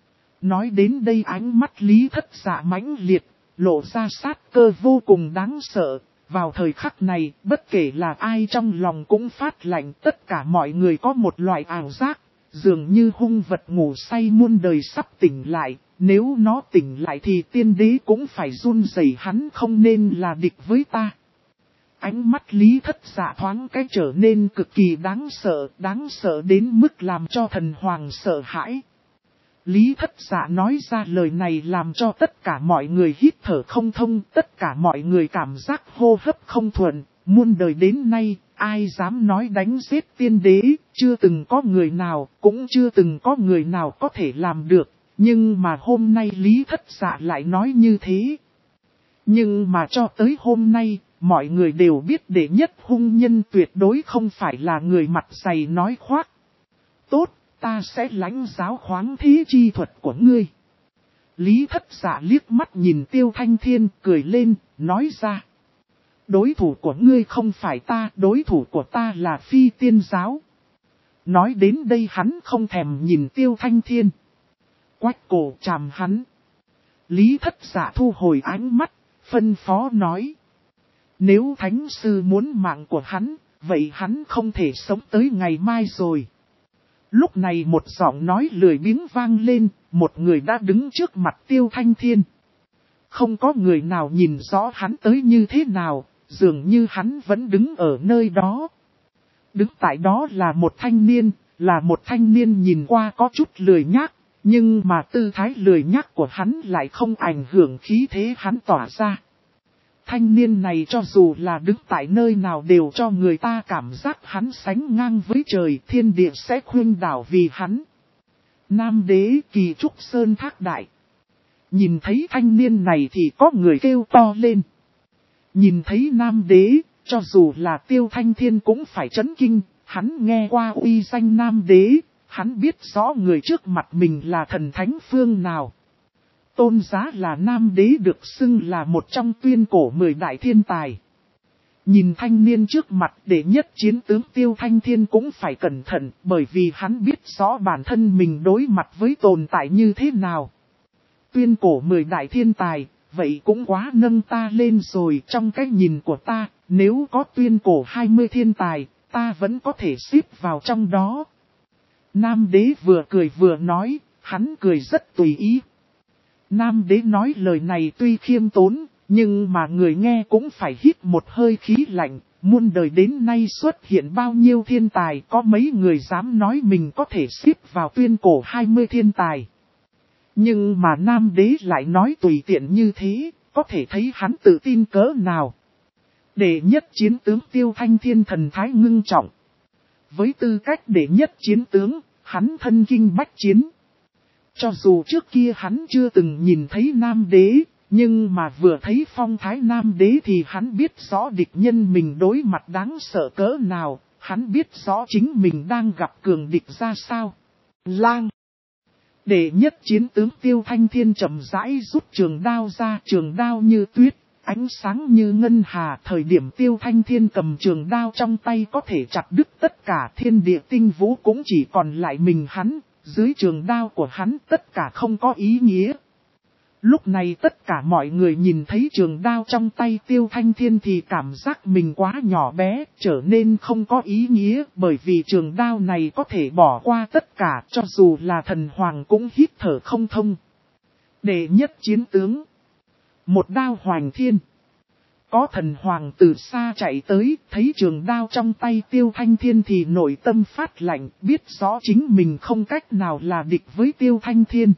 Nói đến đây ánh mắt Lý Thất Dạ mãnh liệt, lộ ra sát cơ vô cùng đáng sợ. Vào thời khắc này, bất kể là ai trong lòng cũng phát lạnh, tất cả mọi người có một loại ảo giác, dường như hung vật ngủ say muôn đời sắp tỉnh lại, nếu nó tỉnh lại thì tiên đế cũng phải run rẩy, hắn không nên là địch với ta. Ánh mắt Lý Thất Dạ thoáng cái trở nên cực kỳ đáng sợ đến mức làm cho thần hoàng sợ hãi. Lý Thất Dạ nói ra lời này làm cho tất cả mọi người hít thở không thông, tất cả mọi người cảm giác hô hấp không thuận, muôn đời đến nay, ai dám nói đánh giết tiên đế, chưa từng có người nào, cũng chưa từng có người nào có thể làm được, nhưng mà hôm nay Lý Thất Dạ lại nói như thế. Nhưng mà cho tới hôm nay, mọi người đều biết đệ nhất hung nhân tuyệt đối không phải là người mặt dày nói khoác. Tốt, ta sẽ lãnh giáo khoáng thế chi thuật của ngươi. Lý Thất Dạ liếc mắt nhìn Tiêu Thanh Thiên, cười lên, nói ra. Đối thủ của ngươi không phải ta, đối thủ của ta là Phi Tiên Giáo. Nói đến đây hắn không thèm nhìn Tiêu Thanh Thiên. Quách cổ chạm hắn. Lý Thất Dạ thu hồi ánh mắt, phân phó nói. Nếu Thánh Sư muốn mạng của hắn, vậy hắn không thể sống tới ngày mai rồi. Lúc này một giọng nói lười biếng vang lên, một người đã đứng trước mặt Tiêu Thanh Thiên. Không có người nào nhìn rõ hắn tới như thế nào, dường như hắn vẫn đứng ở nơi đó. Đứng tại đó là một thanh niên nhìn qua có chút lười nhác, nhưng mà tư thái lười nhác của hắn lại không ảnh hưởng khí thế hắn tỏa ra. Thanh niên này cho dù là đứng tại nơi nào đều cho người ta cảm giác hắn sánh ngang với trời, thiên địa sẽ khuynh đảo vì hắn. Nam Đế Kỳ Trúc Sơn Thác Đại. Nhìn thấy thanh niên này thì có người kêu to lên. Nhìn thấy nam đế, cho dù là Tiêu Thanh Thiên cũng phải chấn kinh, hắn nghe qua uy danh nam đế, hắn biết rõ người trước mặt mình là thần thánh phương nào. Tôn Giá là nam đế được xưng là một trong tuyên cổ 10 đại thiên tài. Nhìn thanh niên trước mặt đệ nhất chiến tướng Tiêu Thanh Thiên cũng phải cẩn thận bởi vì hắn biết rõ bản thân mình đối mặt với tồn tại như thế nào. Tuyên cổ 10 đại thiên tài, vậy cũng quá nâng ta lên rồi trong cái nhìn của ta, nếu có tuyên cổ 20 thiên tài, ta vẫn có thể xếp vào trong đó. Nam đế vừa cười vừa nói, hắn cười rất tùy ý. Nam đế nói lời này tuy khiêm tốn, nhưng mà người nghe cũng phải hít một hơi khí lạnh, muôn đời đến nay xuất hiện bao nhiêu thiên tài, có mấy người dám nói mình có thể xếp vào tuyên cổ 20 thiên tài. Nhưng mà Nam đế lại nói tùy tiện như thế, có thể thấy hắn tự tin cỡ nào. Đệ nhất chiến tướng Tiêu Thanh Thiên thần thái ngưng trọng. Với tư cách đệ nhất chiến tướng, hắn thân kinh bách chiến. Cho dù trước kia hắn chưa từng nhìn thấy Nam đế, nhưng mà vừa thấy phong thái Nam đế thì hắn biết rõ địch nhân mình đối mặt đáng sợ cỡ nào, hắn biết rõ chính mình đang gặp cường địch ra sao. Lang! Đệ nhất chiến tướng Tiêu Thanh Thiên chậm rãi rút trường đao ra, trường đao như tuyết, ánh sáng như ngân hà. Thời điểm Tiêu Thanh Thiên cầm trường đao trong tay có thể chặt đứt tất cả thiên địa tinh vũ cũng chỉ còn lại mình hắn, dưới trường đao của hắn tất cả không có ý nghĩa. Lúc này tất cả mọi người nhìn thấy trường đao trong tay Tiêu Thanh Thiên thì cảm giác mình quá nhỏ bé, trở nên không có ý nghĩa, bởi vì trường đao này có thể bỏ qua tất cả, cho dù là thần hoàng cũng hít thở không thông. Đệ nhất chiến tướng, một đao hoành thiên. Có thần hoàng từ xa chạy tới, thấy trường đao trong tay Tiêu Thanh Thiên thì nội tâm phát lạnh, biết rõ chính mình không cách nào là địch với Tiêu Thanh Thiên.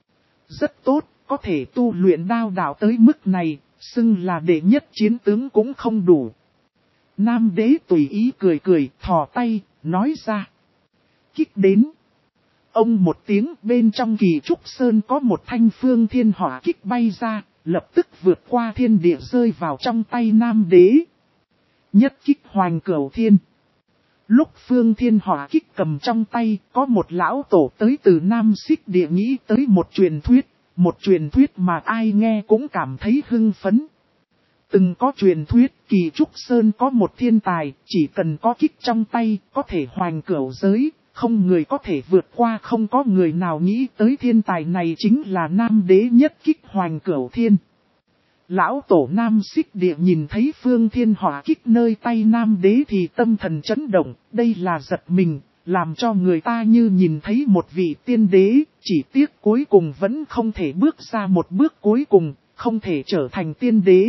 Rất tốt. Có thể tu luyện đao đạo tới mức này, xưng là đệ nhất chiến tướng cũng không đủ. Nam đế tùy ý cười cười, thò tay, nói ra. Kích đến. Ông một tiếng bên trong Kỳ Trúc Sơn có một thanh phương thiên hỏa kích bay ra, lập tức vượt qua thiên địa rơi vào trong tay Nam đế. Nhất kích hoành cửu thiên. Lúc phương thiên hỏa kích cầm trong tay, có một lão tổ tới từ Nam Xích Địa nghĩ tới một truyền thuyết. Một truyền thuyết mà ai nghe cũng cảm thấy hưng phấn. Từng có truyền thuyết Kỳ Trúc Sơn có một thiên tài, chỉ cần có kích trong tay, có thể hoành cửu giới, không người có thể vượt qua, không có người nào nghĩ tới thiên tài này chính là Nam đế nhất kích hoành cửu thiên. Lão tổ Nam Xích Địa nhìn thấy phương thiên hỏa kích nơi tay Nam đế thì tâm thần chấn động, đây là giật mình. Làm cho người ta như nhìn thấy một vị tiên đế, chỉ tiếc cuối cùng vẫn không thể bước ra một bước cuối cùng, không thể trở thành tiên đế.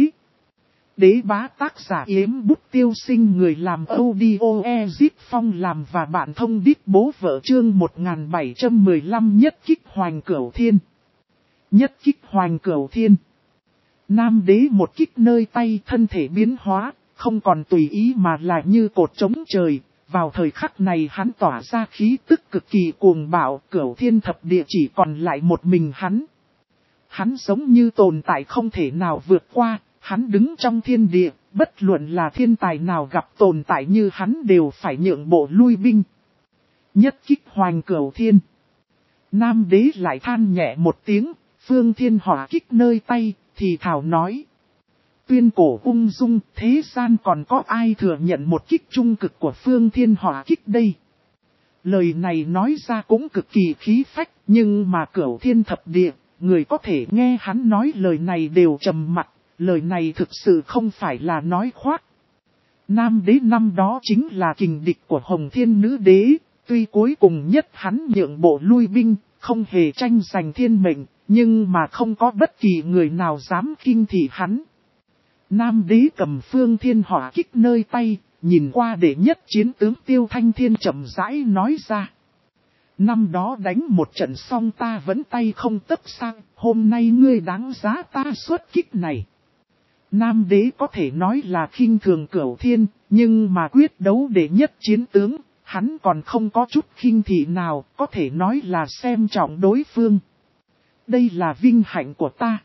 Đế bá tác giả Yếm Bút Tiêu Sinh, người làm audio Ezip Phong làm và bạn thông đít bố vợ chương 1715 nhất kích hoành cửu thiên. Nhất kích hoành cửu thiên. Nam đế một kích nơi tay thân thể biến hóa, không còn tùy ý mà là như cột trống trời. Vào thời khắc này hắn tỏa ra khí tức cực kỳ cuồng bạo, cửu thiên thập địa chỉ còn lại một mình hắn. Hắn giống như tồn tại không thể nào vượt qua, hắn đứng trong thiên địa, bất luận là thiên tài nào gặp tồn tại như hắn đều phải nhượng bộ lui binh. Nhất kích hoành cửu thiên. Nam đế lại than nhẹ một tiếng, phương thiên hỏa kích nơi tay, thì thảo nói. Tuyên cổ ung dung, thế gian còn có ai thừa nhận một kích trung cực của phương thiên hỏa kích đây? Lời này nói ra cũng cực kỳ khí phách, nhưng mà cửu thiên thập địa, người có thể nghe hắn nói lời này đều trầm mặt, lời này thực sự không phải là nói khoác. Nam đế năm đó chính là kình địch của Hồng Thiên Nữ Đế, tuy cuối cùng nhất hắn nhượng bộ lui binh, không hề tranh giành thiên mệnh, nhưng mà không có bất kỳ người nào dám khinh thị hắn. Nam đế cầm phương thiên hỏa kích nơi tay, nhìn qua đệ nhất chiến tướng Tiêu Thanh Thiên chậm rãi nói ra. Năm đó đánh một trận xong ta vẫn tay không tấc sang, hôm nay ngươi đáng giá ta xuất kích này. Nam đế có thể nói là khinh thường cửu thiên, nhưng mà quyết đấu đệ nhất chiến tướng, hắn còn không có chút khinh thị nào, có thể nói là xem trọng đối phương. Đây là vinh hạnh của ta.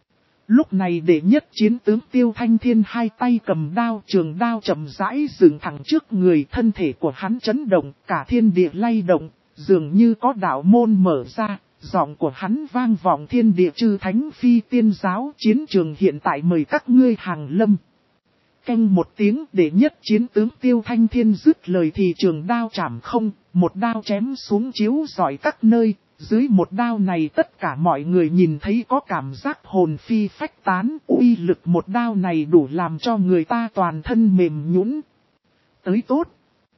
Lúc này đệ nhất chiến tướng Tiêu Thanh Thiên hai tay cầm đao, trường đao chậm rãi dựng thẳng trước người, thân thể của hắn chấn động, cả thiên địa lay động, dường như có đạo môn mở ra, giọng của hắn vang vọng thiên địa chư thánh phi tiên giáo. Chiến trường hiện tại mời các ngươi hàng lâm. Canh một tiếng, đệ nhất chiến tướng Tiêu Thanh Thiên dứt lời thì trường đao chạm không, một đao chém xuống chiếu rọi các nơi. Dưới một đao này tất cả mọi người nhìn thấy có cảm giác hồn phi phách tán, uy lực một đao này đủ làm cho người ta toàn thân mềm nhũn. Tới tốt.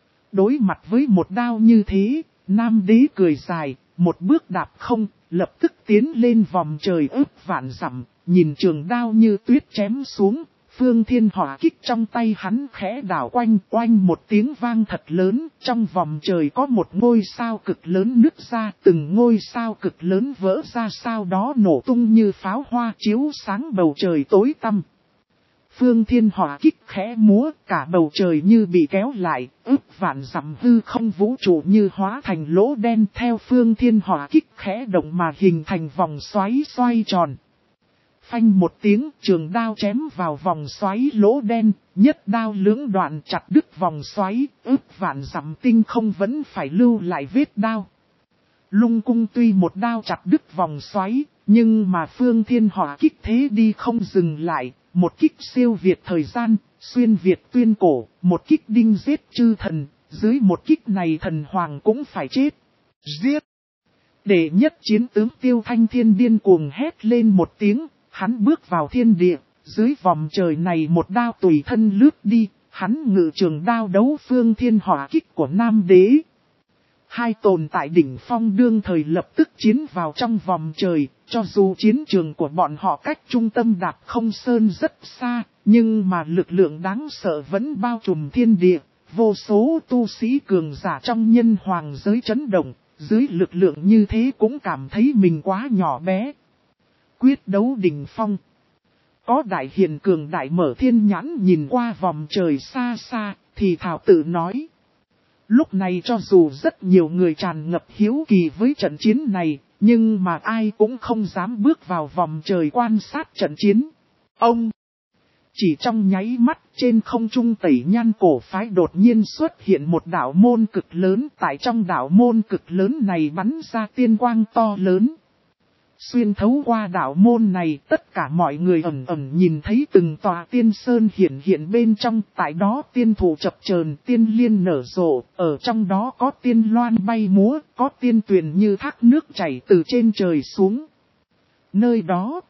Đối mặt với một đao như thế, Nam Đế cười dài, một bước đạp không, lập tức tiến lên vòng trời ước vạn dặm, nhìn trường đao như tuyết chém xuống. Phương thiên hỏa kích trong tay hắn khẽ đảo quanh, oanh một tiếng vang thật lớn, trong vòng trời có một ngôi sao cực lớn nứt ra, từng ngôi sao cực lớn vỡ ra, sau đó nổ tung như pháo hoa chiếu sáng bầu trời tối tăm. Phương thiên hỏa kích khẽ múa, cả bầu trời như bị kéo lại, ước vạn dặm hư không vũ trụ như hóa thành lỗ đen, theo phương thiên hỏa kích khẽ động mà hình thành vòng xoáy xoay tròn. Phanh một tiếng, trường đao chém vào vòng xoáy lỗ đen, nhất đao lưỡng đoạn chặt đứt vòng xoáy, ước vạn dặm tinh không vẫn phải lưu lại vết đao. Lung cung tuy một đao chặt đứt vòng xoáy, nhưng mà phương thiên hỏa kích thế đi không dừng lại, một kích siêu việt thời gian, xuyên việt tuyên cổ, một kích đinh giết chư thần, dưới một kích này thần hoàng cũng phải chết. Giết! Đệ nhất chiến tướng Tiêu Thanh Thiên điên cuồng hét lên một tiếng. Hắn bước vào thiên địa, dưới vòng trời này một đao tùy thân lướt đi, hắn ngự trường đao đấu phương thiên hỏa kích của Nam Đế. Hai tồn tại đỉnh phong đương thời lập tức chiến vào trong vòng trời, cho dù chiến trường của bọn họ cách trung tâm Đạp Không Sơn rất xa, nhưng mà lực lượng đáng sợ vẫn bao trùm thiên địa, vô số tu sĩ cường giả trong nhân hoàng giới chấn động, dưới lực lượng như thế cũng cảm thấy mình quá nhỏ bé. Quyết đấu đỉnh phong. Có đại hiền cường đại mở thiên nhãn nhìn qua vòng trời xa xa, thì thảo tự nói. Lúc này cho dù rất nhiều người tràn ngập hiếu kỳ với trận chiến này, nhưng mà ai cũng không dám bước vào vòng trời quan sát trận chiến. Ông! Chỉ trong nháy mắt trên không trung Tẩy Nhan cổ phái đột nhiên xuất hiện một đạo môn cực lớn, tại trong đạo môn cực lớn này bắn ra tiên quang to lớn. Xuyên thấu qua đạo môn này tất cả mọi người ẩn ẩn nhìn thấy từng tòa tiên sơn hiện bên trong, tại đó tiên thủ chập chờn, tiên liên nở rộ, ở trong đó có tiên loan bay múa, có tiên tuyền như thác nước chảy từ trên trời xuống. Nơi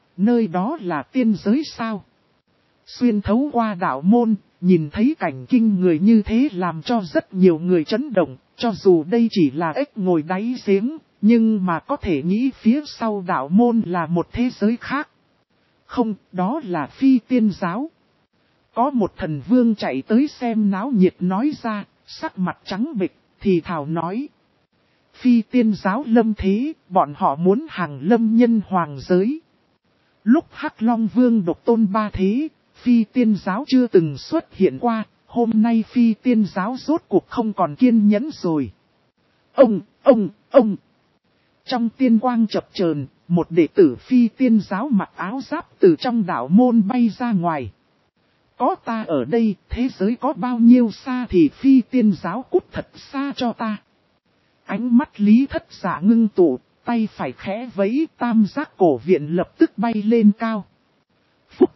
đó là tiên giới sao? Xuyên thấu qua đạo môn, nhìn thấy cảnh kinh người như thế làm cho rất nhiều người chấn động, cho dù đây chỉ là ếch ngồi đáy giếng. Nhưng mà có thể nghĩ phía sau đạo môn là một thế giới khác. Không, đó là phi tiên giáo. Có một thần vương chạy tới xem náo nhiệt nói ra, sắc mặt trắng bệch, thì thảo nói. Phi tiên giáo lâm thế, bọn họ muốn hàng lâm nhân hoàng giới. Lúc Hắc Long Vương độc tôn ba thế, phi tiên giáo chưa từng xuất hiện qua, hôm nay phi tiên giáo rốt cuộc không còn kiên nhẫn rồi. Ông! Trong tiên quang chập chờn, một đệ tử phi tiên giáo mặc áo giáp từ trong đạo môn bay ra ngoài. Có ta ở đây, thế giới có bao nhiêu xa thì phi tiên giáo cút thật xa cho ta. Ánh mắt Lý Thất Dạ ngưng tụ, tay phải khẽ vẫy, tam giác cổ viện lập tức bay lên cao. Phúc!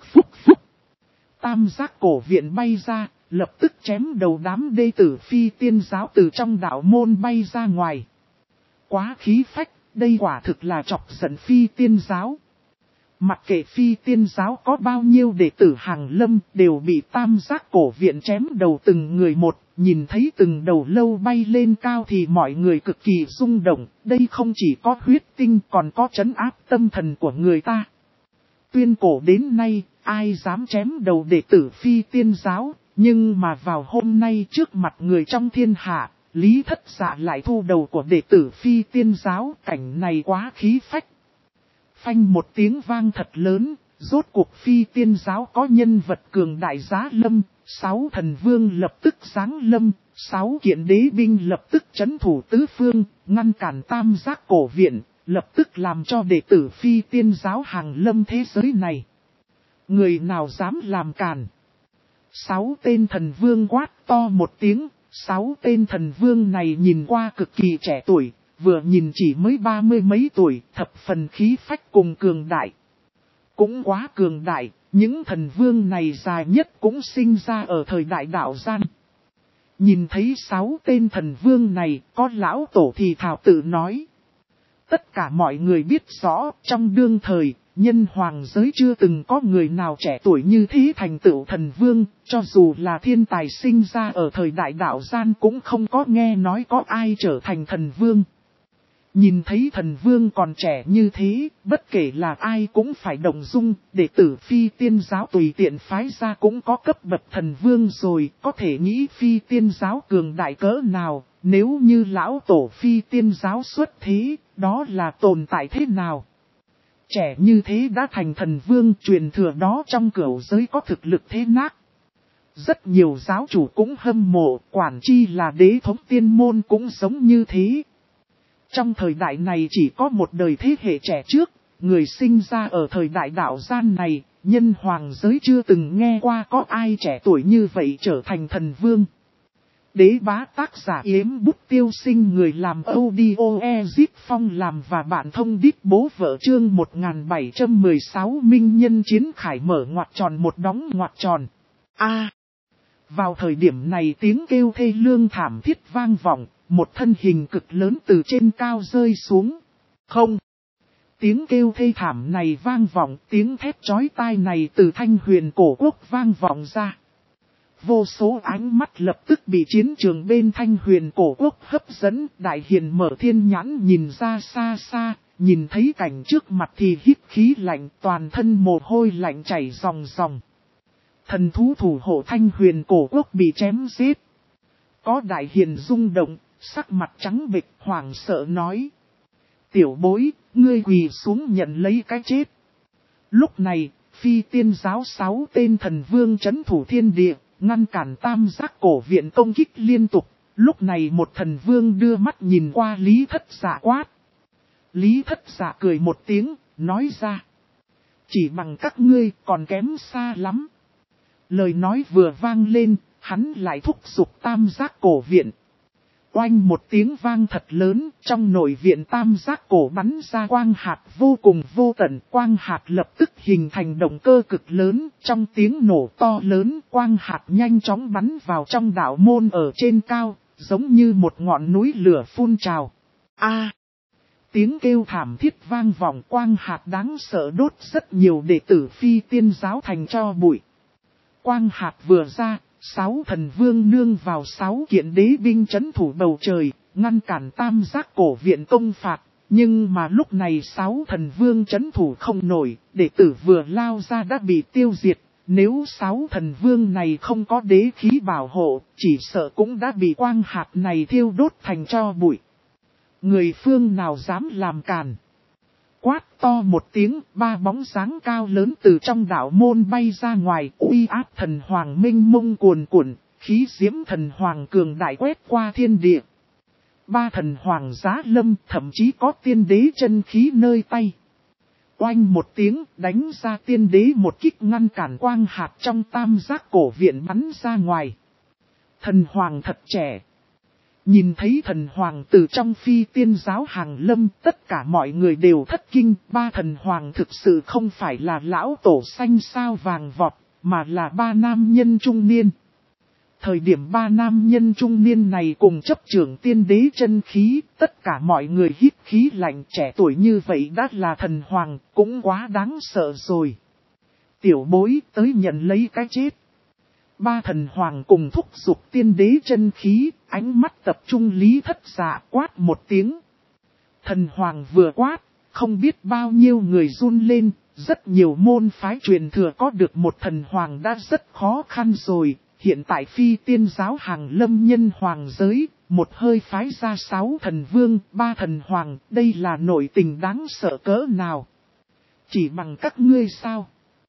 Tam giác cổ viện bay ra, lập tức chém đầu đám đệ tử phi tiên giáo từ trong đạo môn bay ra ngoài. Quá khí phách! Đây quả thực là chọc giận phi tiên giáo. Mặc kệ phi tiên giáo có bao nhiêu đệ tử hàng lâm đều bị tam giác cổ viện chém đầu từng người một, nhìn thấy từng đầu lâu bay lên cao thì mọi người cực kỳ rung động, đây không chỉ có huyết tinh còn có trấn áp tâm thần của người ta. Tuyên cổ đến nay, ai dám chém đầu đệ tử phi tiên giáo, nhưng mà vào hôm nay trước mặt người trong thiên hạ, Lý Thất Dạ lại thu đầu của đệ tử phi tiên giáo, cảnh này quá khí phách. Phanh một tiếng vang thật lớn, rốt cuộc phi tiên giáo có nhân vật cường đại giá lâm, 6 thần vương lập tức giáng lâm, 6 kiện đế binh lập tức trấn thủ tứ phương, ngăn cản tam giác cổ viện, lập tức làm cho đệ tử phi tiên giáo hàng lâm thế giới này. Người nào dám làm càn? 6 tên thần vương quát to một tiếng, 6 tên thần vương này nhìn qua cực kỳ trẻ tuổi, vừa nhìn chỉ mới 30 mấy tuổi, thập phần khí phách cùng cường đại. Cũng quá cường đại, những thần vương này dài nhất cũng sinh ra ở thời đại đạo gian. Nhìn thấy 6 tên thần vương này, có lão tổ thì thảo tự nói. Tất cả mọi người biết rõ, trong đương thời, nhân hoàng giới chưa từng có người nào trẻ tuổi như thế thành tựu thần vương, cho dù là thiên tài sinh ra ở thời đại đạo gian cũng không có nghe nói có ai trở thành thần vương. Nhìn thấy thần vương còn trẻ như thế, bất kể là ai cũng phải động dung, đệ tử phi tiên giáo tùy tiện phái ra cũng có cấp bậc thần vương rồi, có thể nghĩ phi tiên giáo cường đại cỡ nào, nếu như lão tổ phi tiên giáo xuất thế, đó là tồn tại thế nào. Trẻ như thế đã thành thần vương, truyền thừa đó trong cửu giới có thực lực thế nát. Rất nhiều giáo chủ cũng hâm mộ, quản chi là đế thống tiên môn cũng giống như thế. Trong thời đại này chỉ có một đời thế hệ trẻ trước, người sinh ra ở thời đại đạo gian này, nhân hoàng giới chưa từng nghe qua có ai trẻ tuổi như vậy trở thành thần vương. Đế bá tác giả Yếm Bút Tiêu Sinh, người làm audio Ezip Phong làm và bạn thông đít bố vợ chương 1716 Minh Nhân Chiến Khải mở ngoặc tròn một đóng ngoặc tròn. Vào thời điểm này tiếng kêu thê lương thảm thiết vang vọng, một thân hình cực lớn từ trên cao rơi xuống. Không! Tiếng kêu thê thảm này vang vọng, tiếng thét chói tai này từ Thanh Huyền cổ quốc vang vọng ra. Vô số ánh mắt lập tức bị chiến trường bên Thanh Huyền cổ quốc hấp dẫn, đại hiền mở thiên nhãn nhìn ra xa xa, nhìn thấy cảnh trước mặt thì hít khí lạnh, toàn thân mồ hôi lạnh chảy ròng ròng. Thần thú thủ hộ Thanh Huyền cổ quốc bị chém giết. Có đại hiền rung động, sắc mặt trắng bệch, hoảng sợ nói. Tiểu bối, ngươi quỳ xuống nhận lấy cái chết. Lúc này, phi tiên giáo 6 tên thần vương trấn thủ thiên địa, ngăn cản tam giác cổ viện công kích liên tục. Lúc này một thần vương đưa mắt nhìn qua Lý Thất Dạ quát. Lý Thất Dạ cười một tiếng, nói ra. Chỉ bằng các ngươi còn kém xa lắm. Lời nói vừa vang lên, hắn lại thúc giục tam giác cổ viện. Oanh một tiếng vang thật lớn, trong nội viện tam giác cổ bắn ra quang hạt vô cùng vô tận. Quang hạt lập tức hình thành động cơ cực lớn, trong tiếng nổ to lớn, quang hạt nhanh chóng bắn vào trong đạo môn ở trên cao, giống như một ngọn núi lửa phun trào. Tiếng kêu thảm thiết vang vọng, quang hạt đáng sợ đốt rất nhiều đệ tử phi tiên giáo thành tro bụi. Quang hạt vừa ra, 6 thần vương nương vào 6 kiện đế binh trấn thủ bầu trời, ngăn cản tam giác cổ viện công phạt. Nhưng mà lúc này 6 thần vương trấn thủ không nổi, đệ tử vừa lao ra đã bị tiêu diệt. Nếu 6 thần vương này không có đế khí bảo hộ, chỉ sợ cũng đã bị quang hạt này thiêu đốt thành tro bụi. Người phương nào dám làm càn? Quát to một tiếng, 3 bóng dáng cao lớn từ trong đạo môn bay ra ngoài, uy áp thần hoàng minh mông cuồn cuộn, khí diễm thần hoàng cường đại quét qua thiên địa. 3 thần hoàng giá lâm, thậm chí có tiên đế chân khí nơi tay. Oanh một tiếng, đánh ra tiên đế một kích ngăn cản quang hạt trong tam giác cổ viện bắn ra ngoài. Thần hoàng thật trẻ. Nhìn thấy thần hoàng từ trong phi tiên giáo hàng lâm, tất cả mọi người đều thất kinh. 3 thần hoàng thực sự không phải là lão tổ xanh sao vàng vọt, mà là 3 nam nhân trung niên. Thời điểm 3 nam nhân trung niên này cùng chấp trưởng tiên đế chân khí, tất cả mọi người hít khí lạnh. Trẻ tuổi như vậy đã là thần hoàng, cũng quá đáng sợ rồi. Tiểu bối tới nhận lấy cái chết. 3 thần hoàng cùng thúc giục tiên đế chân khí, ánh mắt tập trung Lý Thất Dạ quát một tiếng. Thần hoàng vừa quát, không biết bao nhiêu người run lên, rất nhiều môn phái truyền thừa có được một thần hoàng đã rất khó khăn rồi. Hiện tại phi tiên giáo hàng lâm nhân hoàng giới, một hơi phái ra 6 thần vương, 3 thần hoàng, đây là nội tình đáng sợ cỡ nào. Chỉ bằng các ngươi sao?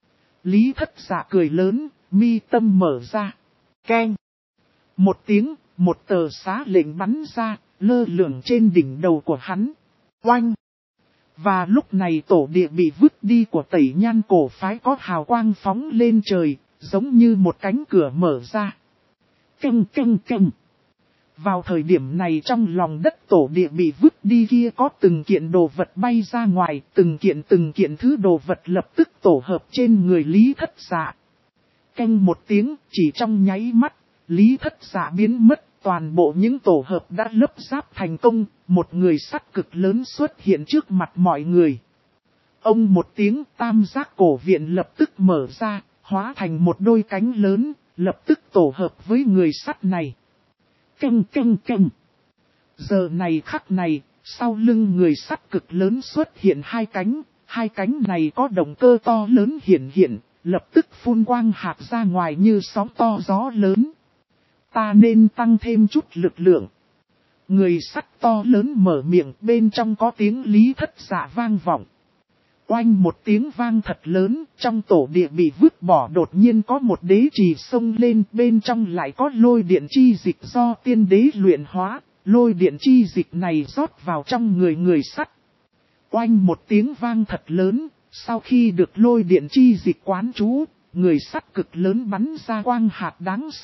Lý Thất Dạ cười lớn, mi tâm mở ra. Keng. Một tiếng, một tờ xá lệnh bắn ra, lơ lửng trên đỉnh đầu của hắn. Oanh. Và lúc này tổ địa bị vứt đi của Tẩy Nhan cổ phái có hào quang phóng lên trời, giống như một cánh cửa mở ra. Canh canh canh. Vào thời điểm này trong lòng đất tổ địa bị vứt đi kia có từng kiện đồ vật bay ra ngoài, từng kiện thứ đồ vật lập tức tổ hợp trên người Lý Thất Dạ. Canh một tiếng, chỉ trong nháy mắt, Lý Thất Dạ biến mất, toàn bộ những tổ hợp đã lấp ráp thành công, một người sắt cực lớn xuất hiện trước mặt mọi người. Ông một tiếng, tam giác cổ viện lập tức mở ra, hóa thành một đôi cánh lớn, lập tức tổ hợp với người sắt này. Canh canh canh. Giờ này khắc này, sau lưng người sắt cực lớn xuất hiện hai cánh này có động cơ to lớn hiện, lập tức phun quang hạt ra ngoài như sóng to gió lớn. Ta nên tăng thêm chút lực lượng. Người sắt to lớn mở miệng, bên trong có tiếng Lý Thất Dạ vang vọng. Oanh một tiếng vang thật lớn, trong tổ địa bị vứt bỏ đột nhiên có một đế trì xông lên, bên trong lại có lôi điện chi dịch do tiên đế luyện hóa, lôi điện chi dịch này rót vào trong người sắt. Oanh một tiếng vang thật lớn, sau khi được lôi điện chi dịch quán trú, người sắt cực lớn bắn ra quang hạt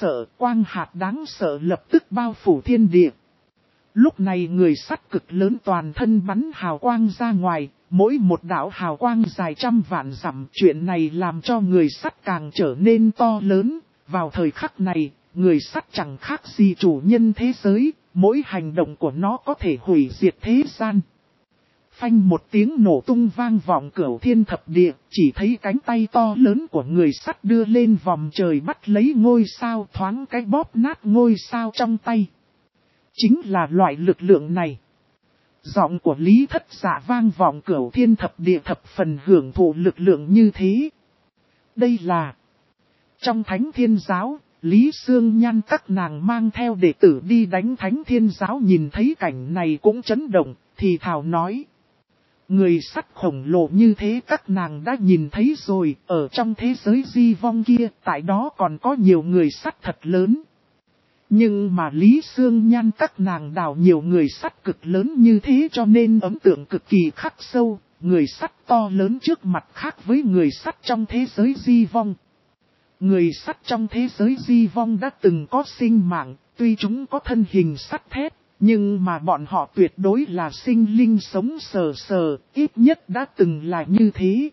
đáng sợ lập tức bao phủ thiên địa. Lúc này người sắt cực lớn toàn thân bắn hào quang ra ngoài, mỗi một đạo hào quang dài trăm vạn dặm. Chuyện này làm cho người sắt càng trở nên to lớn. Vào thời khắc này, người sắt chẳng khác gì chủ nhân thế giới, mỗi hành động của nó có thể hủy diệt thế gian. Phanh một tiếng nổ tung vang vọng cửu thiên thập địa, chỉ thấy cánh tay to lớn của người sắt đưa lên vòm trời bắt lấy ngôi sao, thoáng cái bóp nát ngôi sao trong tay. Chính là loại lực lượng này. Giọng của Lý Thất Dạ vang vọng cửu thiên thập địa, thập phần hưởng thụ lực lượng như thế. Đây là trong Thánh Thiên Giáo, Lý Sương Nhan các nàng mang theo đệ tử đi đánh Thánh Thiên Giáo, nhìn thấy cảnh này cũng chấn động, thì thào nói. Người sắt khổng lồ như thế các nàng đã nhìn thấy rồi, ở trong thế giới di vong kia, tại đó còn có nhiều người sắt thật lớn. Nhưng mà Lý Sương Nhan các nàng đào nhiều người sắt cực lớn như thế cho nên ấn tượng cực kỳ khắc sâu, người sắt to lớn trước mặt khác với người sắt trong thế giới di vong. Người sắt trong thế giới di vong đã từng có sinh mạng, tuy chúng có thân hình sắt thép, nhưng mà bọn họ tuyệt đối là sinh linh sống sờ, ít nhất đã từng là như thế.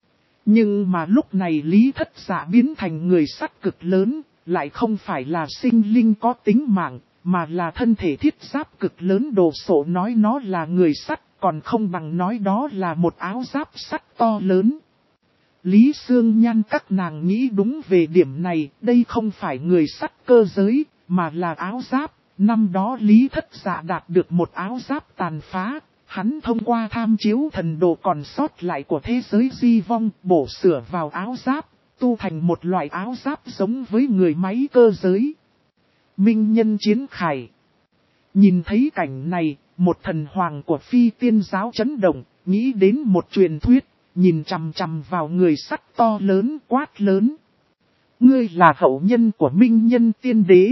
Nhưng mà lúc này Lý Thất Dạ biến thành người sắt cực lớn, lại không phải là sinh linh có tính mạng, mà là thân thể thiết giáp cực lớn, đồ sộ nói nó là người sắt, còn không bằng nói đó là một áo giáp sắt to lớn. Lý Sương Nhan các nàng nghĩ đúng về điểm này, đây không phải người sắt cơ giới, mà là áo giáp. Năm đó Lý Thất Dạ đạt được một áo giáp tàn phá, hắn thông qua tham chiếu thần đồ còn sót lại của thế giới di vong, bổ sửa vào áo giáp, tu thành một loại áo giáp giống với người máy cơ giới. Minh nhân chiến khải. Nhìn thấy cảnh này, một thần hoàng của Phi Tiên Giáo chấn động, nghĩ đến một truyền thuyết, nhìn chằm chằm vào người sắt to lớn, quát lớn. Ngươi là hậu nhân của Minh nhân tiên đế.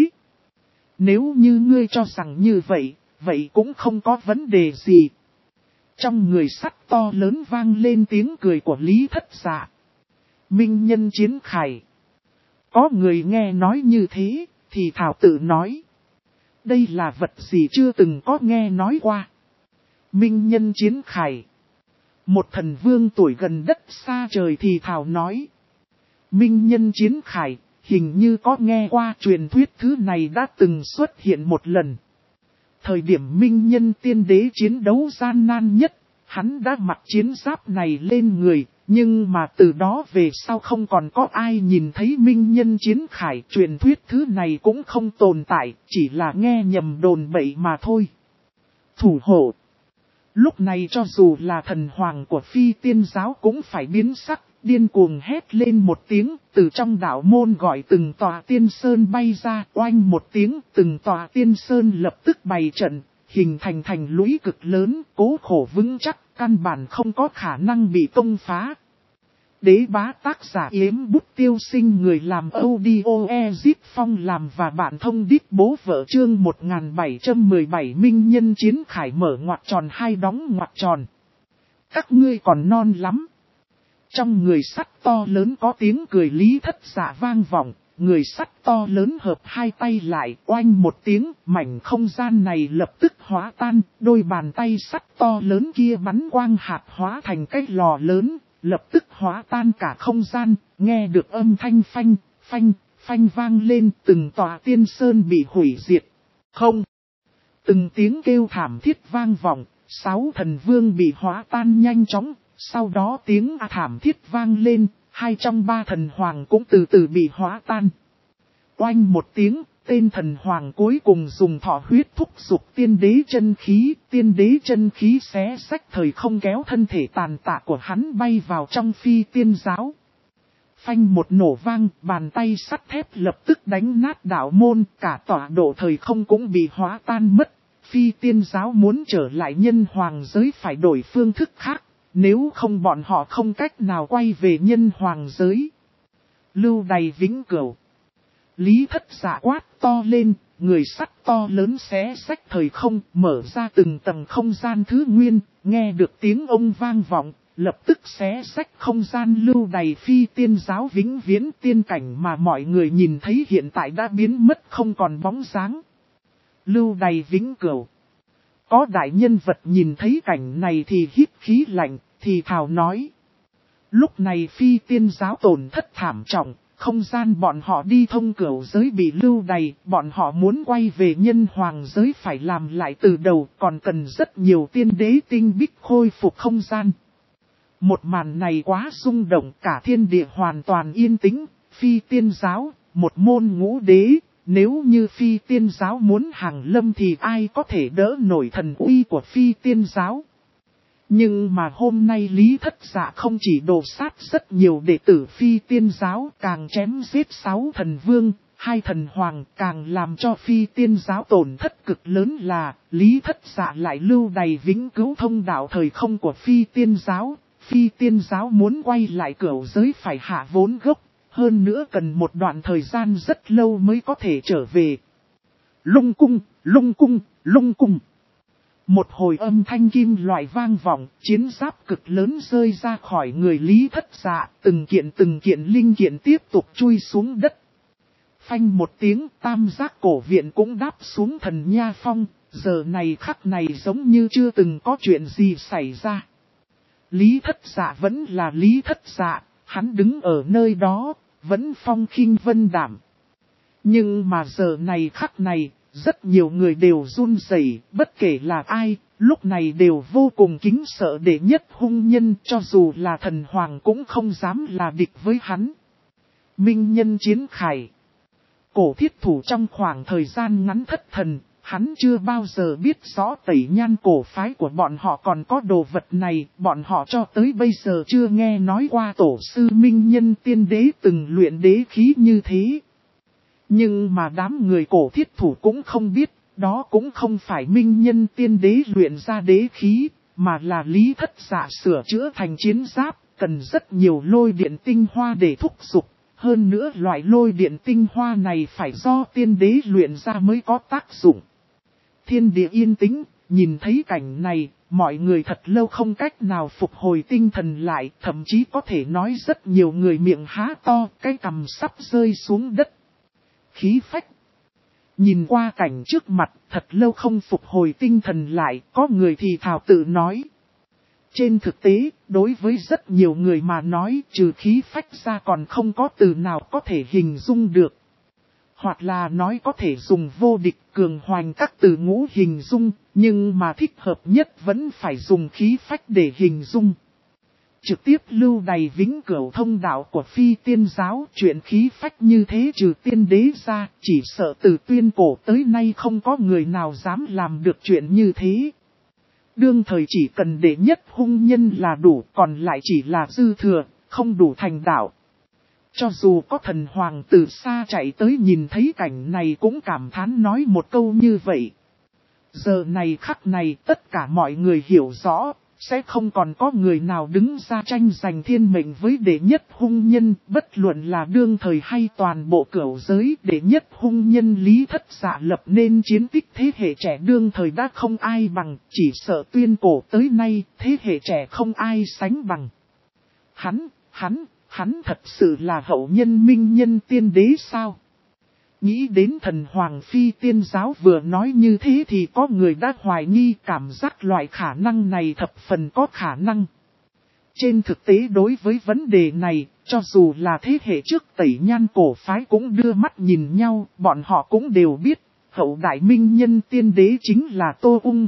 Nếu như ngươi cho rằng như vậy, vậy cũng không có vấn đề gì. Trong người sắt to lớn vang lên tiếng cười của Lý Thất Dạ. Minh nhân chiến khải. Có người nghe nói như thế, thì thảo tự nói. Đây là vật gì chưa từng có nghe nói qua. Minh nhân chiến khải. Một thần vương tuổi gần đất xa trời thì thảo nói. Minh nhân chiến khải, hình như có nghe qua truyền thuyết thứ này đã từng xuất hiện một lần. Thời điểm Minh nhân tiên đế chiến đấu gian nan nhất, hắn đã mặc chiến giáp này lên người, nhưng mà từ đó về sau không còn có ai nhìn thấy Minh nhân chiến khải. Truyền thuyết thứ này cũng không tồn tại, chỉ là nghe nhầm đồn bậy mà thôi. Thủ hộ. Lúc này cho dù là thần hoàng của Phi Tiên Giáo cũng phải biến sắc, điên cuồng hét lên một tiếng, từ trong đạo môn gọi từng tòa tiên sơn bay ra, oanh một tiếng, từng tòa tiên sơn lập tức bày trận, hình thành lũy cực lớn, cố khổ vững chắc, căn bản không có khả năng bị công phá. Đế bá tác giả Yếm Bút Tiêu Sinh, người làm audio Ezip Phong làm và bạn thông đít bố vợ, chương 1717 Minh nhân chiến khải mở ngoặc tròn hai đóng ngoặc tròn. Các ngươi còn non lắm. Trong người sắt to lớn có tiếng cười Lý Thất Dạ vang vọng, người sắt to lớn hợp hai tay lại, oanh một tiếng, mảnh không gian này lập tức hóa tan, đôi bàn tay sắt to lớn kia bắn quang hạt hóa thành cái lò lớn, lập tức hóa tan cả không gian, nghe được âm thanh phanh, phanh, phanh vang lên, từng tòa tiên sơn bị hủy diệt. Không! Từng tiếng kêu thảm thiết vang vọng, 6 thần vương bị hóa tan nhanh chóng, sau đó tiếng thảm thiết vang lên, 2 trong 3 thần hoàng cũng từ từ bị hóa tan. Oanh một tiếng, tên thần hoàng cuối cùng dùng thọ huyết thúc giục tiên đế chân khí xé xách thời không kéo thân thể tàn tạ của hắn bay vào trong phi tiên giáo. Phanh một nổ vang, bàn tay sắt thép lập tức đánh nát đạo môn, cả tọa độ thời không cũng bị hóa tan mất. Phi tiên giáo muốn trở lại nhân hoàng giới phải đổi phương thức khác, nếu không bọn họ không cách nào quay về nhân hoàng giới. Lưu đày vĩnh cửu. Lý Thất Dạ quát to lên, người sắt to lớn xé xách thời không, mở ra từng tầng không gian thứ nguyên, nghe được tiếng ông vang vọng, lập tức xé xách không gian lưu đày phi tiên giáo vĩnh viễn tiên cảnh mà mọi người nhìn thấy hiện tại đã biến mất không còn bóng dáng. Lưu đày vĩnh cửu. Có đại nhân vật nhìn thấy cảnh này thì hít khí lạnh, thì thào nói. Lúc này phi tiên giáo tổn thất thảm trọng, không gian bọn họ đi thông cửu giới bị lưu đày, bọn họ muốn quay về nhân hoàng giới phải làm lại từ đầu, còn cần rất nhiều tiên đế tinh bích khôi phục không gian. Một màn này quá rung động, cả thiên địa hoàn toàn yên tĩnh, phi tiên giáo, một môn ngũ đế, nếu như phi tiên giáo muốn hàng lâm thì ai có thể đỡ nổi thần uy của phi tiên giáo. Nhưng mà hôm nay Lý Thất Dạ không chỉ đổ sát rất nhiều đệ tử phi tiên giáo, càng chém giết 6 thần vương, 2 thần hoàng, càng làm cho phi tiên giáo tổn thất cực lớn là Lý Thất Dạ lại lưu đày vĩnh cứu thông đạo thời không của phi tiên giáo. Phi tiên giáo muốn quay lại cửu giới phải hạ vốn gốc, hơn nữa cần một đoạn thời gian rất lâu mới có thể trở về. Lung cung, lung cung, lung cung. Một hồi âm thanh kim loại vang vọng, chiến giáp cực lớn rơi ra khỏi người Lý Thất Dạ, từng kiện linh kiện tiếp tục chui xuống đất. Phanh một tiếng, tam giác cổ viện cũng đáp xuống thần nha phong, giờ này khắc này giống như chưa từng có chuyện gì xảy ra. Lý Thất Dạ vẫn là Lý Thất Dạ, hắn đứng ở nơi đó, vẫn phong khinh vân đảm. Nhưng mà giờ này khắc này, rất nhiều người đều run rẩy, bất kể là ai, lúc này đều vô cùng kính sợ đệ nhất hung nhân, cho dù là thần hoàng cũng không dám là địch với hắn. Minh nhân chiến khải. Cổ thiết thủ trong khoảng thời gian ngắn thất thần, hắn chưa bao giờ biết rõ tẩy nhan cổ phái của bọn họ còn có đồ vật này, bọn họ cho tới bây giờ chưa nghe nói qua tổ sư minh nhân tiên đế từng luyện đế khí như thế. Nhưng mà đám người cổ thiết thủ cũng không biết, đó cũng không phải minh nhân tiên đế luyện ra đế khí, mà là Lý Thất Dạ sửa chữa thành chiến giáp, cần rất nhiều lôi điện tinh hoa để thúc giục. Hơn nữa loại lôi điện tinh hoa này phải do tiên đế luyện ra mới có tác dụng. Thiên địa yên tĩnh, nhìn thấy cảnh này, mọi người thật lâu không cách nào phục hồi tinh thần lại, thậm chí có thể nói rất nhiều người miệng há to, cái cằm sắp rơi xuống đất. Khí phách. Nhìn qua cảnh trước mặt, thật lâu không phục hồi tinh thần lại, có người thì thào tự nói. Trên thực tế, đối với rất nhiều người mà nói trừ khí phách ra còn không có từ nào có thể hình dung được. Hoặc là nói có thể dùng vô địch cường hoành các từ ngữ hình dung, nhưng mà thích hợp nhất vẫn phải dùng khí phách để hình dung. Trực tiếp lưu đày vĩnh cửu thông đạo của phi tiên giáo, chuyện khí phách như thế trừ tiên đế ra, chỉ sợ từ tuyên cổ tới nay không có người nào dám làm được chuyện như thế. Đương thời chỉ cần đệ nhất hung nhân là đủ, còn lại chỉ là dư thừa, không đủ thành đạo. Cho dù có thần hoàng từ xa chạy tới nhìn thấy cảnh này cũng cảm thán nói một câu như vậy. Giờ này khắc này tất cả mọi người hiểu rõ, sẽ không còn có người nào đứng ra tranh giành thiên mệnh với đệ nhất hung nhân, bất luận là đương thời hay toàn bộ cửu giới. Đệ nhất hung nhân Lý Thất Dạ lập nên chiến tích thế hệ trẻ đương thời đã không ai bằng, chỉ sợ tuyên cổ tới nay, thế hệ trẻ không ai sánh bằng. Hắn thật sự là hậu nhân minh nhân tiên đế sao? Nghĩ đến thần Hoàng Phi tiên giáo vừa nói như thế thì có người đã hoài nghi, cảm giác loại khả năng này thập phần có khả năng. Trên thực tế đối với vấn đề này, cho dù là thế hệ trước Tẩy Nhan cổ phái cũng đưa mắt nhìn nhau, bọn họ cũng đều biết, hậu đại minh nhân tiên đế chính là Tô Ung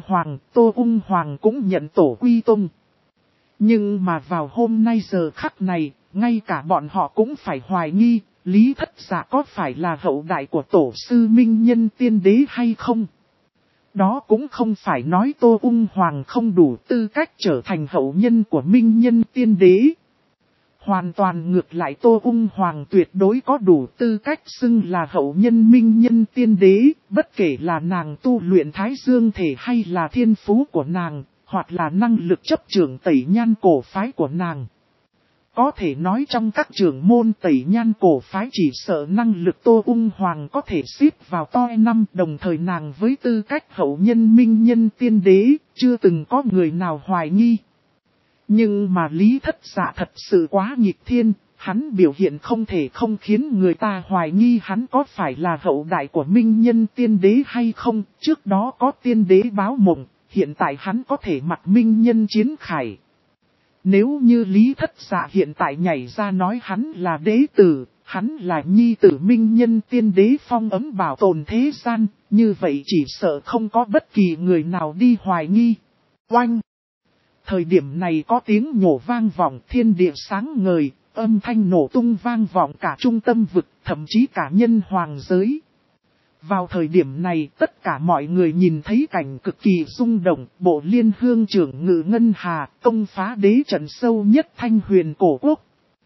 Hoàng cũng nhận tổ quy tông. Nhưng mà vào hôm nay giờ khắc này, ngay cả bọn họ cũng phải hoài nghi, Lý Thất Dạ có phải là hậu đại của tổ sư minh nhân tiên đế hay không? Đó cũng không phải nói Tô Ung Hoàng không đủ tư cách trở thành hậu nhân của minh nhân tiên đế. Hoàn toàn ngược lại, Tô Ung Hoàng tuyệt đối có đủ tư cách xưng là hậu nhân minh nhân tiên đế, bất kể là nàng tu luyện Thái Dương thể hay là thiên phú của nàng, hoặc là năng lực chấp trưởng Tẩy Nhan cổ phái của nàng. Có thể nói trong các trưởng môn Tẩy Nhan cổ phái chỉ sợ năng lực Tô Ung Hoàng có thể xếp vào top 5, đồng thời nàng với tư cách hậu nhân minh nhân tiên đế, chưa từng có người nào hoài nghi. Nhưng mà Lý Thất Dạ thật sự quá nghịch thiên, hắn biểu hiện không thể không khiến người ta hoài nghi hắn có phải là hậu đại của minh nhân tiên đế hay không. Trước đó có tiên đế báo mộng, hiện tại hắn có thể mặc minh nhân chiến khải. Nếu như Lý Thất Dạ hiện tại nhảy ra nói hắn là đế tử, hắn là nhi tử minh nhân tiên đế phong ấm bảo tồn thế gian, như vậy chỉ sợ không có bất kỳ người nào đi hoài nghi. Oanh! Thời điểm này có tiếng nhổ vang vọng, thiên địa sáng ngời, âm thanh nổ tung vang vọng cả trung tâm vực, thậm chí cả nhân hoàng giới. Vào thời điểm này tất cả mọi người nhìn thấy cảnh cực kỳ rung động, Bộ Liên Hương trưởng Ngự Ngân Hà công phá đế trận sâu nhất Thanh Huyền cổ quốc.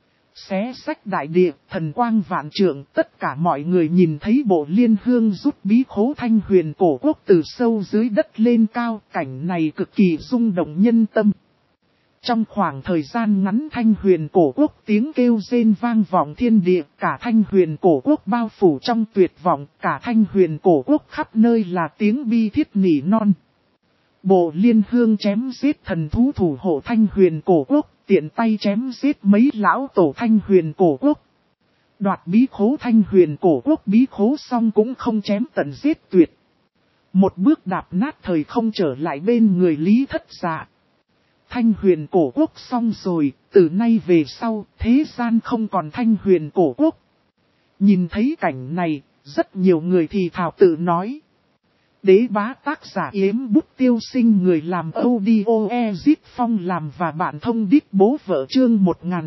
Xé sách đại địa, thần quang vạn trượng, tất cả mọi người nhìn thấy Bộ Liên Hương rút bí khố Thanh Huyền cổ quốc từ sâu dưới đất lên cao, cảnh này cực kỳ rung động nhân tâm. Trong khoảng thời gian ngắn Thanh Huyền cổ quốc tiếng kêu rên vang vọng thiên địa, cả Thanh Huyền cổ quốc bao phủ trong tuyệt vọng, cả Thanh Huyền cổ quốc khắp nơi là tiếng bi thiết nỉ non. Bộ Liên Hương chém giết thần thú thủ hộ Thanh Huyền cổ quốc, tiện tay chém giết mấy lão tổ Thanh Huyền cổ quốc. Đoạt bí khố Thanh Huyền cổ quốc bí khố xong cũng không chém tận giết tuyệt. Một bước đạp nát thời không trở lại bên người Lý Thất Dạ. Thanh Huyền cổ quốc xong rồi, từ nay về sau, thế gian không còn Thanh Huyền cổ quốc. Nhìn thấy cảnh này, rất nhiều người thì thảo tự nói. Đế bá tác giả Yếm Bút Tiêu Sinh, người làm audio Ezit Phong làm và bạn thông đích bố vợ chương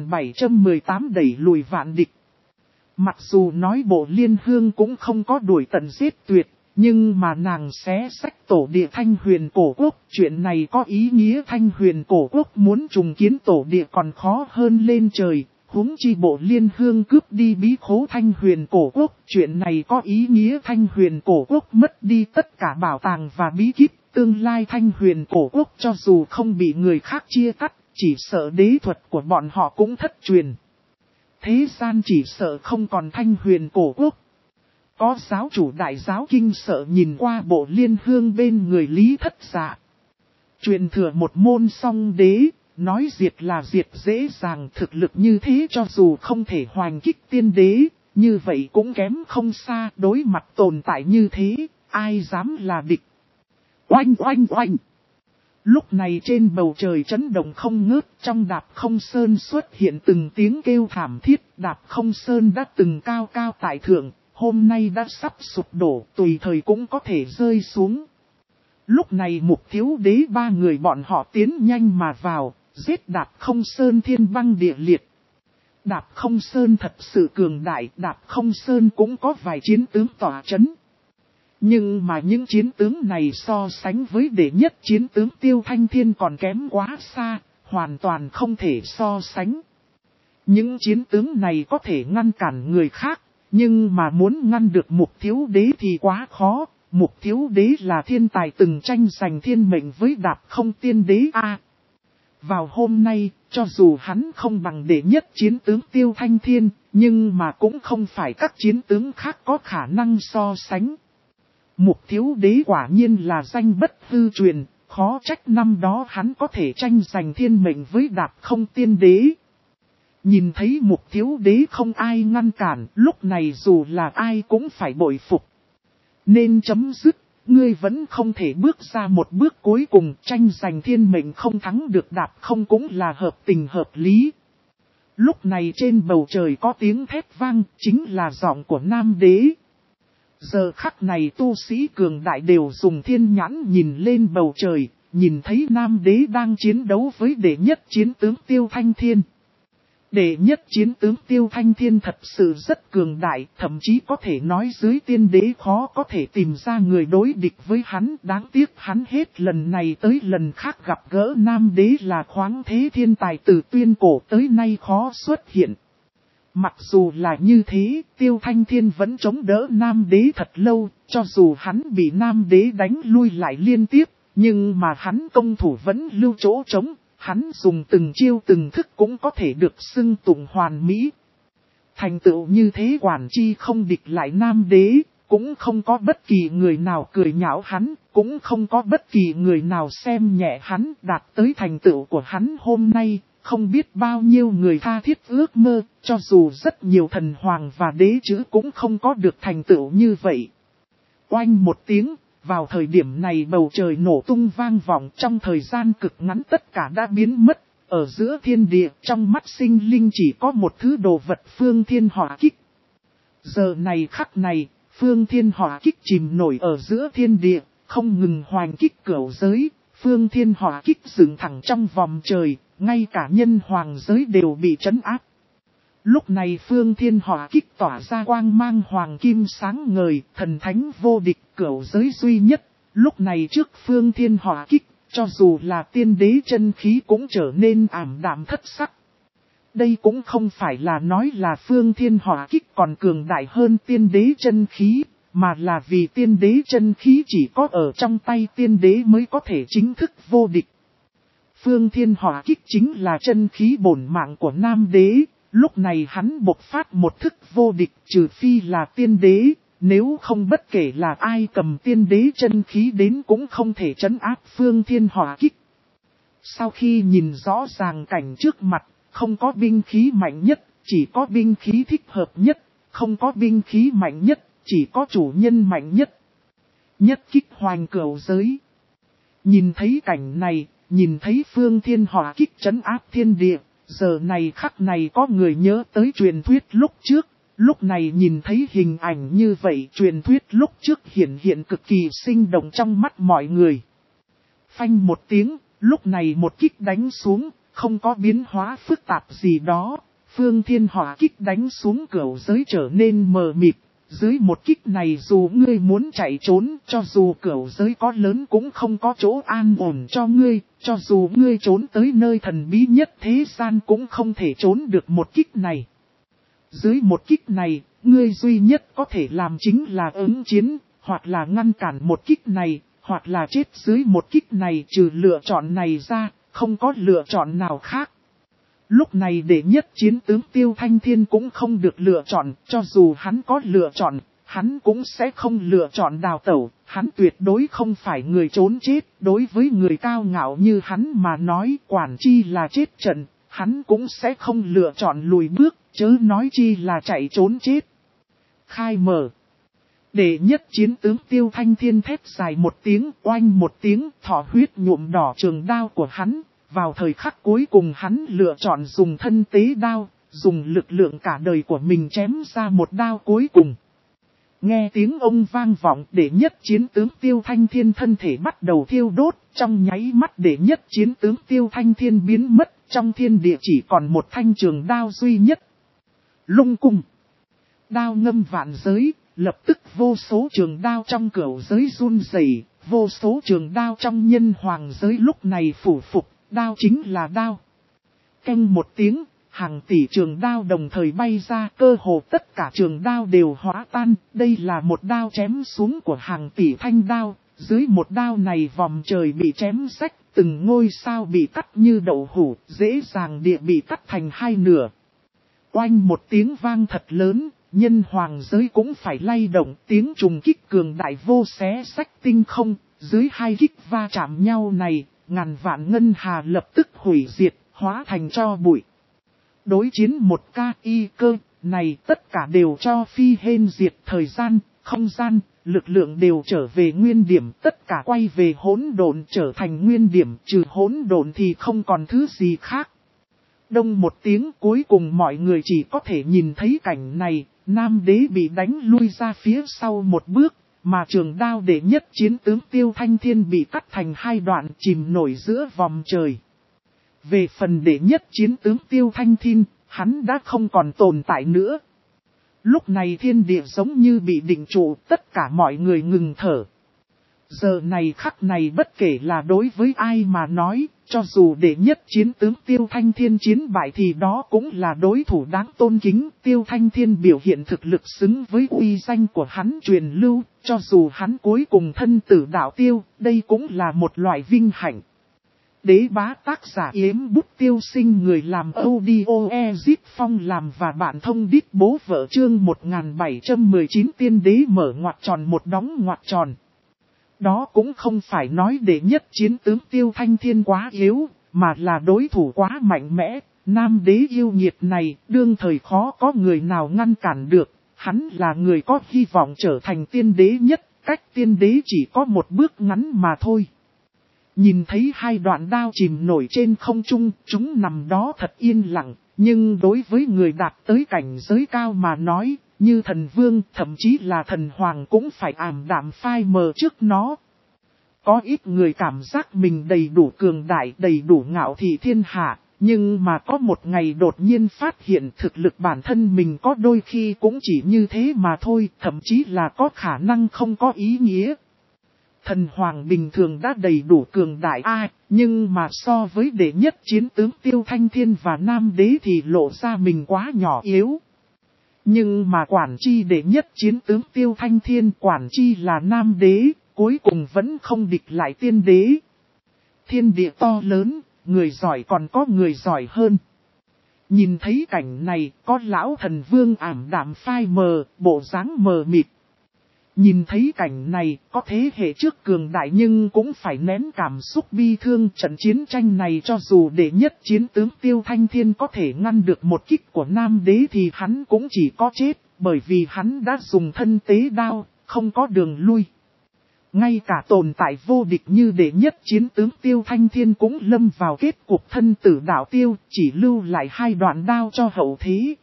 1718 đẩy lùi vạn địch. Mặc dù nói Bộ Liên Hương cũng không có đuổi tận giết tuyệt, nhưng mà nàng xé sách tổ địa Thanh Huyền cổ quốc, chuyện này có ý nghĩa Thanh Huyền cổ quốc muốn trùng kiến tổ địa còn khó hơn lên trời, huống chi Bộ Liên Hương cướp đi bí khố Thanh Huyền cổ quốc, chuyện này có ý nghĩa Thanh Huyền cổ quốc mất đi tất cả bảo tàng và bí kíp, tương lai Thanh Huyền cổ quốc cho dù không bị người khác chia cắt, chỉ sợ đế thuật của bọn họ cũng thất truyền. Thế gian chỉ sợ không còn Thanh Huyền cổ quốc. Có giáo chủ đại giáo kinh sợ nhìn qua Bộ Liên Hương bên người Lý Thất Dạ. Truyền thừa một môn song đế, nói diệt là diệt dễ dàng, thực lực như thế cho dù không thể hoành kích tiên đế, như vậy cũng kém không xa, đối mặt tồn tại như thế, ai dám là địch. Oanh oanh oanh! Lúc này trên bầu trời chấn động không ngớt, trong Đạp Không Sơn xuất hiện từng tiếng kêu thảm thiết, Đạp Không Sơn đã từng cao cao tại thượng. Hôm nay đã sắp sụp đổ, tùy thời cũng có thể rơi xuống. Lúc này Mục Thiếu Đế ba người bọn họ tiến nhanh mà vào, giết Đạp Không Sơn thiên băng địa liệt. Đạp Không Sơn thật sự cường đại, Đạp Không Sơn cũng có vài chiến tướng tỏa chấn. Nhưng mà những chiến tướng này so sánh với đệ nhất chiến tướng Tiêu Thanh Thiên còn kém quá xa, hoàn toàn không thể so sánh. Những chiến tướng này có thể ngăn cản người khác. Nhưng mà muốn ngăn được Mục Thiếu Đế thì quá khó, Mục Thiếu Đế là thiên tài từng tranh giành thiên mệnh với Đạp Không Tiên Đế A. Vào hôm nay, cho dù hắn không bằng đệ nhất chiến tướng Tiêu Thanh Thiên, nhưng mà cũng không phải các chiến tướng khác có khả năng so sánh. Mục Thiếu Đế quả nhiên là danh bất hư truyền, khó trách năm đó hắn có thể tranh giành thiên mệnh với Đạp Không Tiên Đế. Nhìn thấy Mục Thiếu Đế không ai ngăn cản, lúc này dù là ai cũng phải bội phục. Nên chấm dứt, ngươi vẫn không thể bước ra một bước cuối cùng, tranh giành thiên mệnh không thắng được Đạp Không cũng là hợp tình hợp lý. Lúc này trên bầu trời có tiếng thét vang, chính là giọng của Nam Đế. Giờ khắc này tu sĩ cường đại đều dùng thiên nhãn nhìn lên bầu trời, nhìn thấy Nam Đế đang chiến đấu với đệ nhất chiến tướng Tiêu Thanh Thiên. Đệ nhất chiến tướng Tiêu Thanh Thiên thật sự rất cường đại, thậm chí có thể nói dưới tiên đế khó có thể tìm ra người đối địch với hắn. Đáng tiếc hắn hết lần này tới lần khác gặp gỡ Nam Đế là khoáng thế thiên tài từ tuyên cổ tới nay khó xuất hiện. Mặc dù là như thế, Tiêu Thanh Thiên vẫn chống đỡ Nam Đế thật lâu, cho dù hắn bị Nam Đế đánh lui lại liên tiếp, nhưng mà hắn công thủ vẫn lưu chỗ trống. Hắn dùng từng chiêu từng thức cũng có thể được xưng tụng hoàn mỹ. Thành tựu như thế quản chi không địch lại Nam Đế, cũng không có bất kỳ người nào cười nhạo hắn, cũng không có bất kỳ người nào xem nhẹ hắn. Đạt tới thành tựu của hắn hôm nay, không biết bao nhiêu người tha thiết ước mơ, cho dù rất nhiều thần hoàng và đế chữ cũng không có được thành tựu như vậy. Oanh một tiếng. Vào thời điểm này bầu trời nổ tung vang vọng, trong thời gian cực ngắn tất cả đã biến mất. Ở giữa thiên địa, trong mắt sinh linh chỉ có một thứ đồ vật phương thiên hỏa kích. Giờ này khắc này, phương thiên hỏa kích chìm nổi ở giữa thiên địa, không ngừng hoành kích cửu giới. Phương thiên hỏa kích dựng thẳng trong vòng trời, ngay cả nhân hoàng giới đều bị trấn áp. Lúc này phương thiên hỏa kích tỏa ra quang mang hoàng kim sáng ngời, thần thánh vô địch, cửu giới duy nhất. Lúc này trước phương thiên hỏa kích, cho dù là tiên đế chân khí cũng trở nên ảm đạm thất sắc. Đây cũng không phải là nói là phương thiên hỏa kích còn cường đại hơn tiên đế chân khí, mà là vì tiên đế chân khí chỉ có ở trong tay tiên đế mới có thể chính thức vô địch. Phương thiên hỏa kích chính là chân khí bổn mạng của Nam Đế. Lúc này hắn bộc phát một thức vô địch, trừ phi là tiên đế, nếu không bất kể là ai cầm tiên đế chân khí đến cũng không thể trấn áp phương thiên hỏa kích. Sau khi nhìn rõ ràng cảnh trước mặt, không có binh khí mạnh nhất, chỉ có binh khí thích hợp nhất, không có binh khí mạnh nhất, chỉ có chủ nhân mạnh nhất. Nhất kích hoành cửu giới. Nhìn thấy cảnh này, nhìn thấy phương thiên hỏa kích trấn áp thiên địa. Giờ này khắc này có người nhớ tới truyền thuyết lúc trước, lúc này nhìn thấy hình ảnh như vậy truyền thuyết lúc trước hiện cực kỳ sinh động trong mắt mọi người. Phanh một tiếng, lúc này một kích đánh xuống, không có biến hóa phức tạp gì đó, phương thiên hỏa kích đánh xuống cửu giới trở nên mờ mịt. Dưới một kích này dù ngươi muốn chạy trốn, cho dù cửu giới có lớn cũng không có chỗ an ổn cho ngươi, cho dù ngươi trốn tới nơi thần bí nhất thế gian cũng không thể trốn được một kích này. Dưới một kích này, ngươi duy nhất có thể làm chính là ứng chiến, hoặc là ngăn cản một kích này, hoặc là chết dưới một kích này, trừ lựa chọn này ra, không có lựa chọn nào khác. Lúc này đệ nhất chiến tướng Tiêu Thanh Thiên cũng không được lựa chọn, cho dù hắn có lựa chọn, hắn cũng sẽ không lựa chọn đào tẩu, hắn tuyệt đối không phải người trốn chết, đối với người cao ngạo như hắn mà nói quản chi là chết trận, hắn cũng sẽ không lựa chọn lùi bước, chớ nói chi là chạy trốn chết. Khai mở. Đệ nhất chiến tướng Tiêu Thanh Thiên thét dài một tiếng, oanh một tiếng, thọ huyết nhuộm đỏ trường đao của hắn. Vào thời khắc cuối cùng hắn lựa chọn dùng thân tế đao, dùng lực lượng cả đời của mình chém ra một đao cuối cùng. Nghe tiếng ông vang vọng, đệ nhất chiến tướng Tiêu Thanh Thiên thân thể bắt đầu thiêu đốt, trong nháy mắt đệ nhất chiến tướng Tiêu Thanh Thiên biến mất, trong thiên địa chỉ còn một thanh trường đao duy nhất. Lung cung. Đao ngâm vạn giới, lập tức vô số trường đao trong cửu giới run rẩy, vô số trường đao trong nhân hoàng giới lúc này phủ phục. Đao chính là đao. Canh một tiếng, hàng tỷ trường đao đồng thời bay ra, cơ hồ tất cả trường đao đều hóa tan. Đây là một đao chém xuống của hàng tỷ thanh đao. Dưới một đao này vòng trời bị chém rách, từng ngôi sao bị cắt như đậu hũ, dễ dàng địa bị cắt thành hai nửa. Oanh một tiếng vang thật lớn, nhân hoàng giới cũng phải lay động, tiếng trùng kích cường đại vô xé sách tinh không, dưới hai kích va chạm nhau này, ngàn vạn ngân hà lập tức hủy diệt, hóa thành tro bụi. Đối chiến một KI cơ, này tất cả đều cho phi hên diệt thời gian, không gian, lực lượng đều trở về nguyên điểm, tất cả quay về hỗn độn trở thành nguyên điểm, trừ hỗn độn thì không còn thứ gì khác. Đông một tiếng, cuối cùng mọi người chỉ có thể nhìn thấy cảnh này, Nam Đế bị đánh lui ra phía sau một bước, mà trường đao đệ nhất chiến tướng Tiêu Thanh Thiên bị cắt thành hai đoạn chìm nổi giữa vòng trời. Về phần đệ nhất chiến tướng Tiêu Thanh Thiên, hắn đã không còn tồn tại nữa. Lúc này thiên địa giống như bị định trụ, tất cả mọi người ngừng thở. Giờ này khắc này bất kể là đối với ai mà nói, cho dù đệ nhất chiến tướng Tiêu Thanh Thiên chiến bại thì đó cũng là đối thủ đáng tôn kính. Tiêu Thanh Thiên biểu hiện thực lực xứng với uy danh của hắn truyền lưu, cho dù hắn cuối cùng thân tử đạo tiêu, đây cũng là một loại vinh hạnh. Đế bá tác giả Yếm Bút Tiêu Sinh, người làm audio Ezit Phong làm và bạn thông đít bố vợ, chương 1719 tiên đế mở ngoặc tròn một đóng ngoặc tròn. Đó cũng không phải nói đệ nhất chiến tướng Tiêu Thanh Thiên quá yếu, mà là đối thủ quá mạnh mẽ. Nam đế yêu nghiệt này, đương thời khó có người nào ngăn cản được. Hắn là người có hy vọng trở thành tiên đế nhất, cách tiên đế chỉ có một bước ngắn mà thôi. Nhìn thấy hai đoạn đao chìm nổi trên không trung, chúng nằm đó thật yên lặng, nhưng đối với người đạt tới cảnh giới cao mà nói, như thần vương, thậm chí là thần hoàng cũng phải ảm đạm phai mờ trước nó. Có ít người cảm giác mình đầy đủ cường đại, đầy đủ ngạo thị thiên hạ, nhưng mà có một ngày đột nhiên phát hiện thực lực bản thân mình có đôi khi cũng chỉ như thế mà thôi, thậm chí là có khả năng không có ý nghĩa. Thần hoàng bình thường đã đầy đủ cường đại nhưng mà so với đệ nhất chiến tướng Tiêu Thanh Thiên và Nam Đế thì lộ ra mình quá nhỏ yếu. Nhưng mà quản chi đệ nhất chiến tướng Tiêu Thanh Thiên, quản chi là Nam Đế, cuối cùng vẫn không địch lại tiên đế. Thiên địa to lớn, người giỏi còn có người giỏi hơn. Nhìn thấy cảnh này, có lão thần vương ảm đạm phai mờ, bộ dáng mờ mịt. Nhìn thấy cảnh này, có thế hệ trước cường đại nhưng cũng phải nén cảm xúc bi thương. Trận chiến tranh này cho dù đệ nhất chiến tướng Tiêu Thanh Thiên có thể ngăn được một kích của Nam Đế thì hắn cũng chỉ có chết, bởi vì hắn đã dùng thân tế đao, không có đường lui. Ngay cả tồn tại vô địch như đệ nhất chiến tướng Tiêu Thanh Thiên cũng lâm vào kết cục thân tử đạo tiêu, chỉ lưu lại hai đoạn đao cho hậu thế.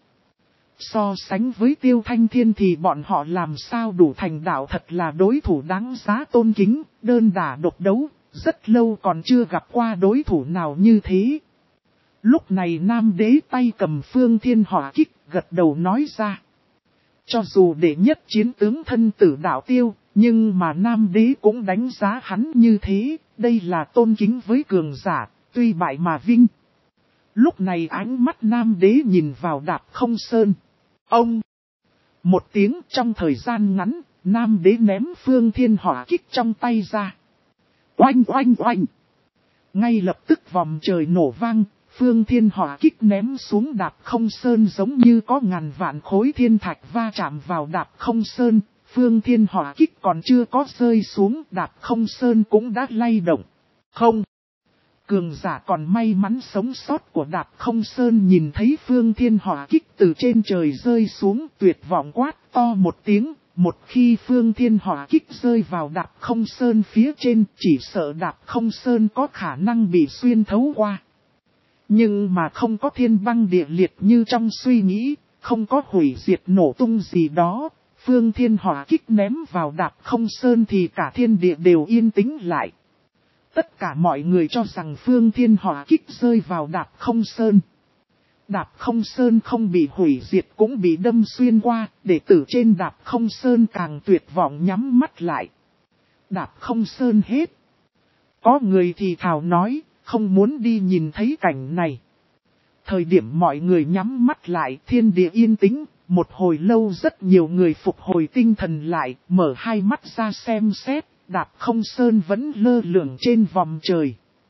So sánh với Tiêu Thanh Thiên thì bọn họ làm sao đủ thành đạo, thật là đối thủ đáng giá tôn kính, đơn đả độc đấu, rất lâu còn chưa gặp qua đối thủ nào như thế. Lúc này Nam Đế tay cầm phương thiên hỏa kích, gật đầu nói ra. Cho dù đệ nhất chiến tướng thân tử đạo tiêu, nhưng mà Nam Đế cũng đánh giá hắn như thế, đây là tôn kính với cường giả, tuy bại mà vinh. Lúc này ánh mắt Nam Đế nhìn vào Đạp Không Sơn. Ông! Một tiếng, trong thời gian ngắn, Nam Đế ném phương thiên hỏa kích trong tay ra. Oanh oanh oanh! Ngay lập tức vòng trời nổ vang, phương thiên hỏa kích ném xuống Đạp Không Sơn giống như có ngàn vạn khối thiên thạch va chạm vào Đạp Không Sơn. Phương thiên hỏa kích còn chưa có rơi xuống, Đạp Không Sơn cũng đã lay động. Không! Cường giả còn may mắn sống sót của Đạp Không Sơn nhìn thấy phương thiên hỏa kích từ trên trời rơi xuống, tuyệt vọng quát to một tiếng. Một khi phương thiên hỏa kích rơi vào Đạp Không Sơn phía trên, chỉ sợ Đạp Không Sơn có khả năng bị xuyên thấu qua. Nhưng mà không có thiên băng địa liệt như trong suy nghĩ, không có hủy diệt nổ tung gì đó. Phương thiên hỏa kích ném vào Đạp Không Sơn thì cả thiên địa đều yên tĩnh lại. Tất cả mọi người cho rằng phương thiên hỏa kích rơi vào Đạp Không Sơn. Đạp Không Sơn không bị hủy diệt cũng bị đâm xuyên qua, đệ tử trên Đạp Không Sơn càng tuyệt vọng nhắm mắt lại. Đạp Không Sơn hết. Có người thì thào nói, không muốn đi nhìn thấy cảnh này. Thời điểm mọi người nhắm mắt lại, thiên địa yên tĩnh. Một hồi lâu rất nhiều người phục hồi tinh thần lại, mở hai mắt ra xem xét, Đạp Không Sơn vẫn lơ lửng trên vòng trời.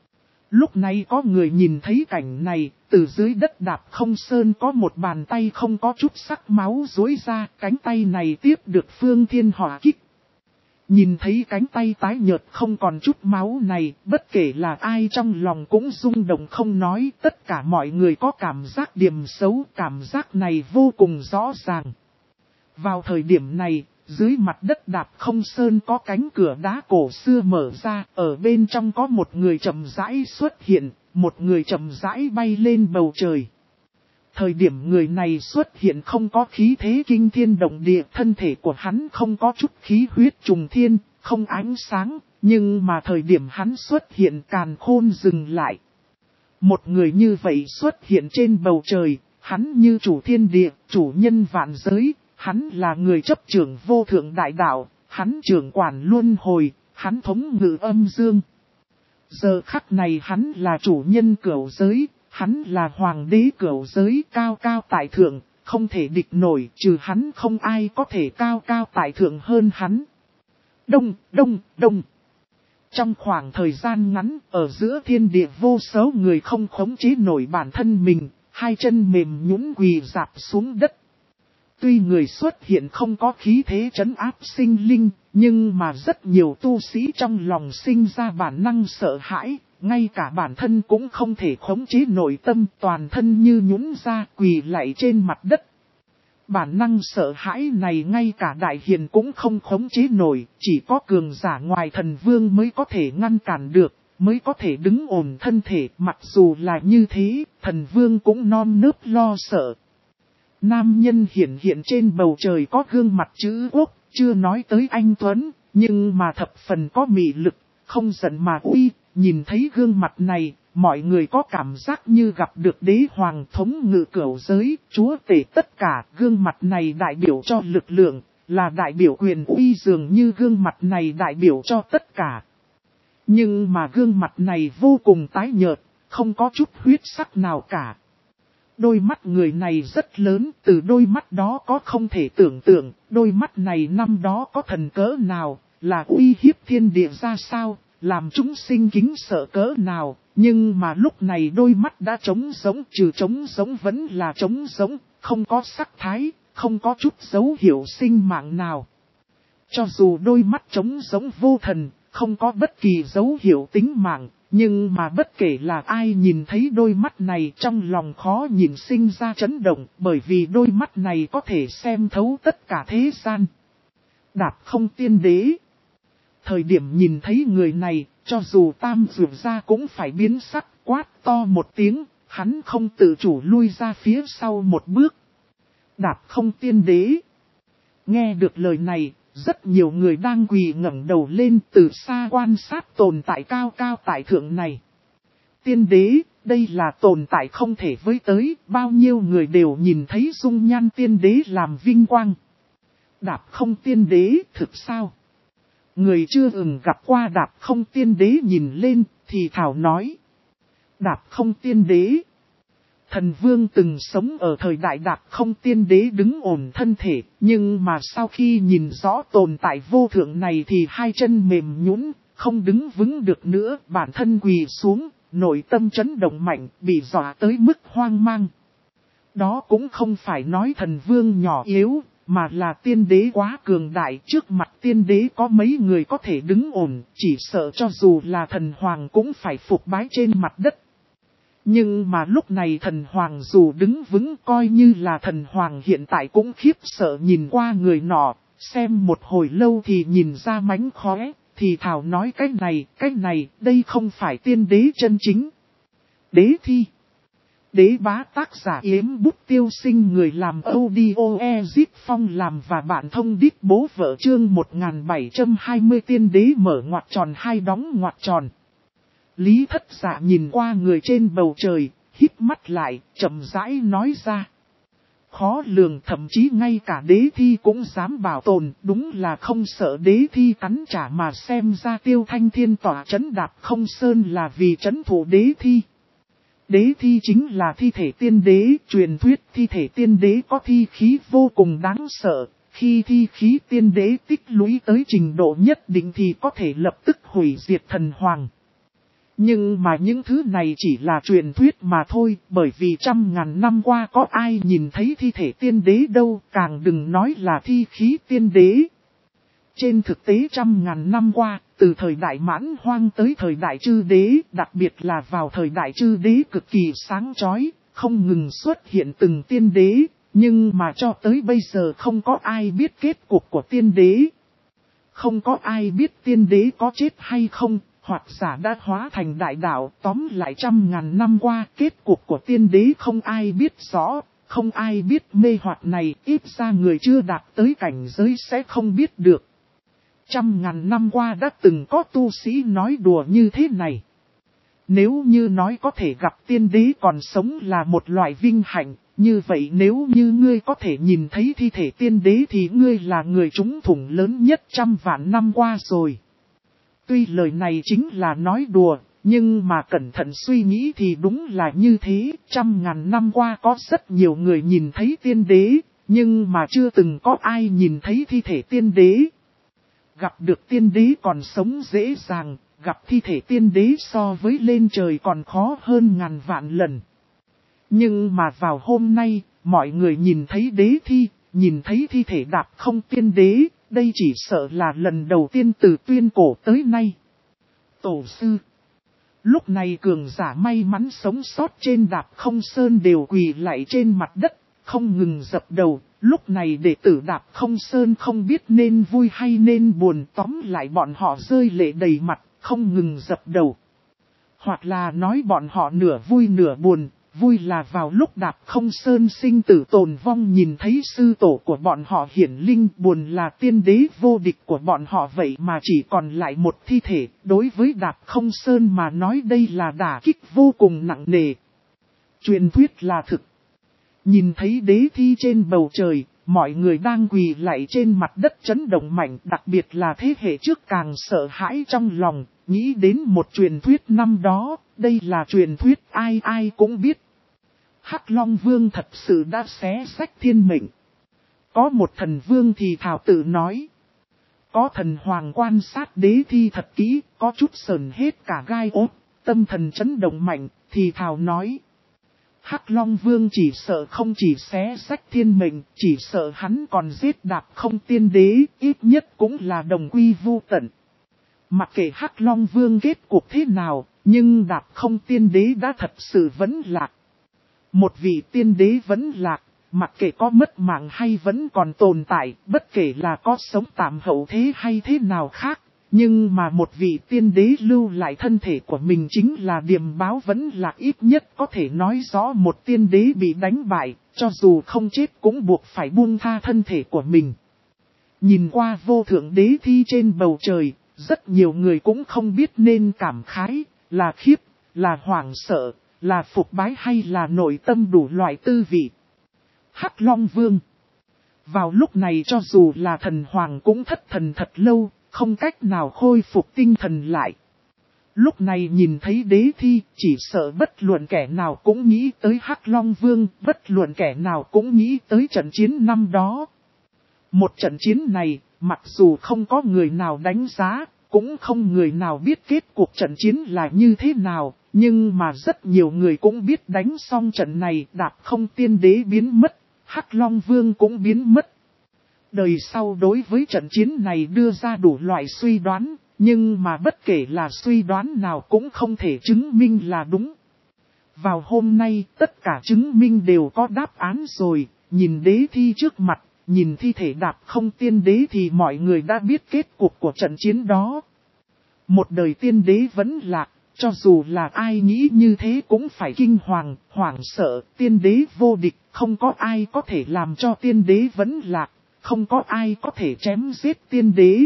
Lúc này có người nhìn thấy cảnh này, từ dưới đất Đạp Không Sơn có một bàn tay không có chút sắc máu duỗi ra, cánh tay này tiếp được Phương Thiên hỏa kích. Nhìn thấy cánh tay tái nhợt không còn chút máu này, bất kể là ai trong lòng cũng rung động không nói, tất cả mọi người có cảm giác điểm xấu, cảm giác này vô cùng rõ ràng. Vào thời điểm này, dưới mặt đất Đạp Không Sơn có cánh cửa đá cổ xưa mở ra, ở bên trong có một người chậm rãi xuất hiện, một người chậm rãi bay lên bầu trời. Thời điểm người này xuất hiện không có khí thế kinh thiên động địa, thân thể của hắn không có chút khí huyết trùng thiên, không ánh sáng, nhưng mà thời điểm hắn xuất hiện càn khôn dừng lại. Một người như vậy xuất hiện trên bầu trời, hắn như chủ thiên địa, chủ nhân vạn giới, hắn là người chấp trưởng vô thượng đại đạo, hắn trưởng quản luân hồi, hắn thống ngự âm dương. Giờ khắc này hắn là chủ nhân cửu giới. Hắn là hoàng đế cửu giới cao cao tại thượng, không thể địch nổi, trừ hắn không ai có thể cao cao tại thượng hơn hắn. Đông, đông, đông. Trong khoảng thời gian ngắn, ở giữa thiên địa vô số người không khống chế nổi bản thân mình, hai chân mềm nhũn quỳ rạp xuống đất. Tuy người xuất hiện không có khí thế trấn áp sinh linh, nhưng mà rất nhiều tu sĩ trong lòng sinh ra bản năng sợ hãi. Ngay cả bản thân cũng không thể khống chế nội tâm, toàn thân như nhũn ra quỳ lạy trên mặt đất. Bản năng sợ hãi này ngay cả đại hiền cũng không khống chế nổi, chỉ có cường giả ngoài thần vương mới có thể ngăn cản được, mới có thể đứng ổn thân thể. Mặc dù là như thế, thần vương cũng non nớp lo sợ. Nam nhân hiện trên bầu trời có gương mặt chữ quốc, chưa nói tới anh Tuấn, nhưng mà thập phần có mị lực, không giận mà uy. Nhìn thấy gương mặt này, mọi người có cảm giác như gặp được đế hoàng thống ngự cửu giới, chúa tể tất cả. Gương mặt này đại biểu cho lực lượng, là đại biểu quyền uy, dường như gương mặt này đại biểu cho tất cả. Nhưng mà gương mặt này vô cùng tái nhợt, không có chút huyết sắc nào cả. Đôi mắt người này rất lớn, từ đôi mắt đó có không thể tưởng tượng, đôi mắt này năm đó có thần cỡ nào, là uy hiếp thiên địa ra sao. Làm chúng sinh kính sợ cỡ nào, nhưng mà lúc này đôi mắt đã trống rỗng, trừ trống rỗng vẫn là trống rỗng, không có sắc thái, không có chút dấu hiệu sinh mạng nào. Cho dù đôi mắt trống rỗng vô thần, không có bất kỳ dấu hiệu tính mạng, nhưng mà bất kể là ai nhìn thấy đôi mắt này trong lòng khó nhìn sinh ra chấn động, bởi vì đôi mắt này có thể xem thấu tất cả thế gian. Đạp Không tiên đế. Thời điểm nhìn thấy người này, cho dù Tam Dược Gia cũng phải biến sắc, quát to một tiếng, hắn không tự chủ lui ra phía sau một bước. Đạp Không tiên đế. Nghe được lời này, rất nhiều người đang quỳ ngẩng đầu lên từ xa quan sát tồn tại cao cao tại thượng này. Tiên đế, đây là tồn tại không thể với tới, bao nhiêu người đều nhìn thấy dung nhan tiên đế làm vinh quang. Đạp Không tiên đế, thực sao? Người chưa gặp qua Đạp Không tiên đế nhìn lên, thì thảo nói. Đạp Không tiên đế. Thần vương từng sống ở thời đại Đạp Không tiên đế đứng ổn thân thể, nhưng mà sau khi nhìn rõ tồn tại vô thượng này thì hai chân mềm nhũn, không đứng vững được nữa, bản thân quỳ xuống, nội tâm chấn động mạnh, bị dọa tới mức hoang mang. Đó cũng không phải nói thần vương nhỏ yếu, mà là tiên đế quá cường đại, trước mặt tiên đế có mấy người có thể đứng ổn, chỉ sợ cho dù là thần hoàng cũng phải phục bái trên mặt đất. Nhưng mà lúc này thần hoàng dù đứng vững coi như là thần hoàng hiện tại cũng khiếp sợ nhìn qua người nọ, xem một hồi lâu thì nhìn ra mánh khóe, thì thảo nói cái này, đây không phải tiên đế chân chính. Đế thi. Đế bá tác giả Yếm Bút Tiêu Sinh, người làm audio Ezip Phong làm và bạn thông đít bố vợ chương 1720 tiên đế mở ngoặc tròn hai đóng ngoặc tròn. Lý Thất Dạ nhìn qua người trên bầu trời, híp mắt lại, chậm rãi nói ra. Khó lường, thậm chí ngay cả đế thi cũng dám bảo tồn, đúng là không sợ đế thi cắn trả, mà xem ra Tiêu Thanh Thiên tỏa trấn Đạp Không Sơn là vì trấn thủ đế thi. Đế thi chính là thi thể tiên đế, truyền thuyết thi thể tiên đế có thi khí vô cùng đáng sợ, khi thi khí tiên đế tích lũy tới trình độ nhất định thì có thể lập tức hủy diệt thần hoàng. Nhưng mà những thứ này chỉ là truyền thuyết mà thôi, bởi vì 100.000 năm qua có ai nhìn thấy thi thể tiên đế đâu, càng đừng nói là thi khí tiên đế. Trên thực tế 100.000 năm qua, từ thời đại Mãn Hoang tới thời đại Chư Đế, đặc biệt là vào thời đại Chư Đế cực kỳ sáng chói, không ngừng xuất hiện từng tiên đế, nhưng mà cho tới bây giờ không có ai biết kết cục của tiên đế. Không có ai biết tiên đế có chết hay không, hoặc giả đã hóa thành đại đạo. Tóm lại 100.000 năm qua, kết cục của tiên đế không ai biết rõ, không ai biết mê hoặc này, ít ra người chưa đạt tới cảnh giới sẽ không biết được. 100.000 năm qua đã từng có tu sĩ nói đùa như thế này. Nếu như nói có thể gặp tiên đế còn sống là một loại vinh hạnh, như vậy nếu như ngươi có thể nhìn thấy thi thể tiên đế thì ngươi là người trúng thủng lớn nhất 100.000 năm qua rồi. Tuy lời này chính là nói đùa, nhưng mà cẩn thận suy nghĩ thì đúng là như thế. 100.000 năm qua có rất nhiều người nhìn thấy tiên đế, nhưng mà chưa từng có ai nhìn thấy thi thể tiên đế. Gặp được tiên đế còn sống dễ dàng, gặp thi thể tiên đế so với lên trời còn khó hơn ngàn vạn lần. Nhưng mà vào hôm nay, mọi người nhìn thấy đế thi, nhìn thấy thi thể đạp không tiên đế, đây chỉ sợ là lần đầu tiên từ tuyên cổ tới nay. Tổ sư. Lúc này cường giả may mắn sống sót trên đạp không sơn đều quỳ lại trên mặt đất, không ngừng dập đầu. Lúc này đệ tử đạp không sơn không biết nên vui hay nên buồn, tóm lại bọn họ rơi lệ đầy mặt, không ngừng dập đầu. Hoặc là nói bọn họ nửa vui nửa buồn, vui là vào lúc đạp không sơn sinh tử tồn vong nhìn thấy sư tổ của bọn họ hiển linh, buồn là tiên đế vô địch của bọn họ vậy mà chỉ còn lại một thi thể. Đối với đạp không sơn mà nói đây là đả kích vô cùng nặng nề. Truyền thuyết là thực. Nhìn thấy đế thi trên bầu trời, mọi người đang quỳ lại trên mặt đất chấn động mạnh, đặc biệt là thế hệ trước càng sợ hãi trong lòng, nghĩ đến một truyền thuyết năm đó, đây là truyền thuyết ai ai cũng biết. Hắc Long Vương thật sự đã xé xách thiên mệnh. Có một thần vương thì thảo tự nói. Có thần hoàng quan sát đế thi thật kỹ, có chút sờn hết cả gai ốt, tâm thần chấn động mạnh, thì thảo nói. Hắc Long Vương chỉ sợ không chỉ xé xách thiên mệnh, chỉ sợ hắn còn giết đạp không tiên đế, ít nhất cũng là đồng quy vu tận. Mặc kệ Hắc Long Vương kết cuộc thế nào, nhưng đạp không tiên đế đã thật sự vẫn lạc. Một vị tiên đế vẫn lạc, mặc kệ có mất mạng hay vẫn còn tồn tại, bất kể là có sống tạm hậu thế hay thế nào khác. Nhưng mà một vị tiên đế lưu lại thân thể của mình chính là điềm báo vẫn lạc, ít nhất có thể nói rõ một tiên đế bị đánh bại, cho dù không chết cũng buộc phải buông tha thân thể của mình. Nhìn qua vô thượng đế thi trên bầu trời, rất nhiều người cũng không biết nên cảm khái, là khiếp, là hoảng sợ, là phục bái hay là nội tâm đủ loại tư vị. Hắc Long Vương. Vào lúc này cho dù là thần hoàng cũng thất thần thật lâu, không cách nào khôi phục tinh thần lại. Lúc này nhìn thấy đế thi, chỉ sợ bất luận kẻ nào cũng nghĩ tới Hắc Long Vương, bất luận kẻ nào cũng nghĩ tới trận chiến năm đó. Một trận chiến này, mặc dù không có người nào đánh giá, cũng không người nào biết kết cuộc trận chiến là như thế nào, nhưng mà rất nhiều người cũng biết đánh xong trận này đạp không tiên đế biến mất, Hắc Long Vương cũng biến mất. Đời sau đối với trận chiến này đưa ra đủ loại suy đoán, nhưng mà bất kể là suy đoán nào cũng không thể chứng minh là đúng. Vào hôm nay, tất cả chứng minh đều có đáp án rồi, nhìn đế thi trước mặt, nhìn thi thể đạp không tiên đế thì mọi người đã biết kết cục của trận chiến đó. Một đời tiên đế vẫn lạc, cho dù là ai nghĩ như thế cũng phải kinh hoàng, hoảng sợ, tiên đế vô địch, không có ai có thể làm cho tiên đế vẫn lạc. Không có ai có thể chém giết tiên đế.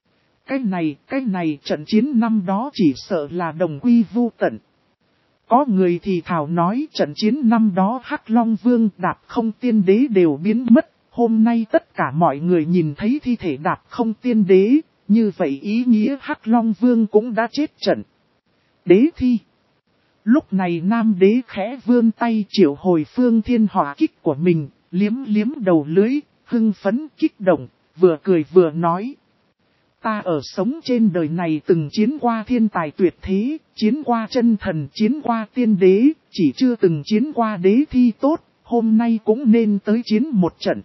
Cái này trận chiến năm đó chỉ sợ là đồng quy vu tận. Có người thì thảo nói trận chiến năm đó Hắc Long Vương đạp không tiên đế đều biến mất. Hôm nay tất cả mọi người nhìn thấy thi thể đạp không tiên đế. Như vậy ý nghĩa Hắc Long Vương cũng đã chết trận. Đế thi. Lúc này Nam đế khẽ vươn tay triệu hồi phương thiên hỏa kích của mình, liếm liếm đầu lưới. Hưng phấn kích động, vừa cười vừa nói. Ta ở sống trên đời này từng chiến qua thiên tài tuyệt thế, chiến qua chân thần, chiến qua tiên đế, chỉ chưa từng chiến qua đế thi tốt, hôm nay cũng nên tới chiến một trận.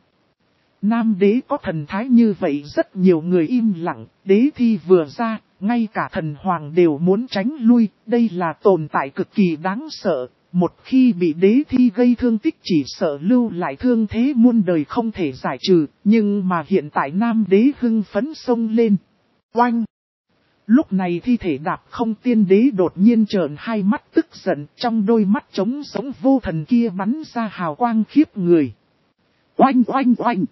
Nam đế có thần thái như vậy rất nhiều người im lặng, đế thi vừa ra, ngay cả thần hoàng đều muốn tránh lui, đây là tồn tại cực kỳ đáng sợ. Một khi bị đế thi gây thương tích chỉ sợ lưu lại thương thế muôn đời không thể giải trừ, nhưng mà hiện tại nam đế hưng phấn sông lên. Oanh! Lúc này thi thể đạp không tiên đế đột nhiên trợn hai mắt tức giận, trong đôi mắt trống sống vô thần kia bắn ra hào quang khiếp người. Oanh oanh oanh!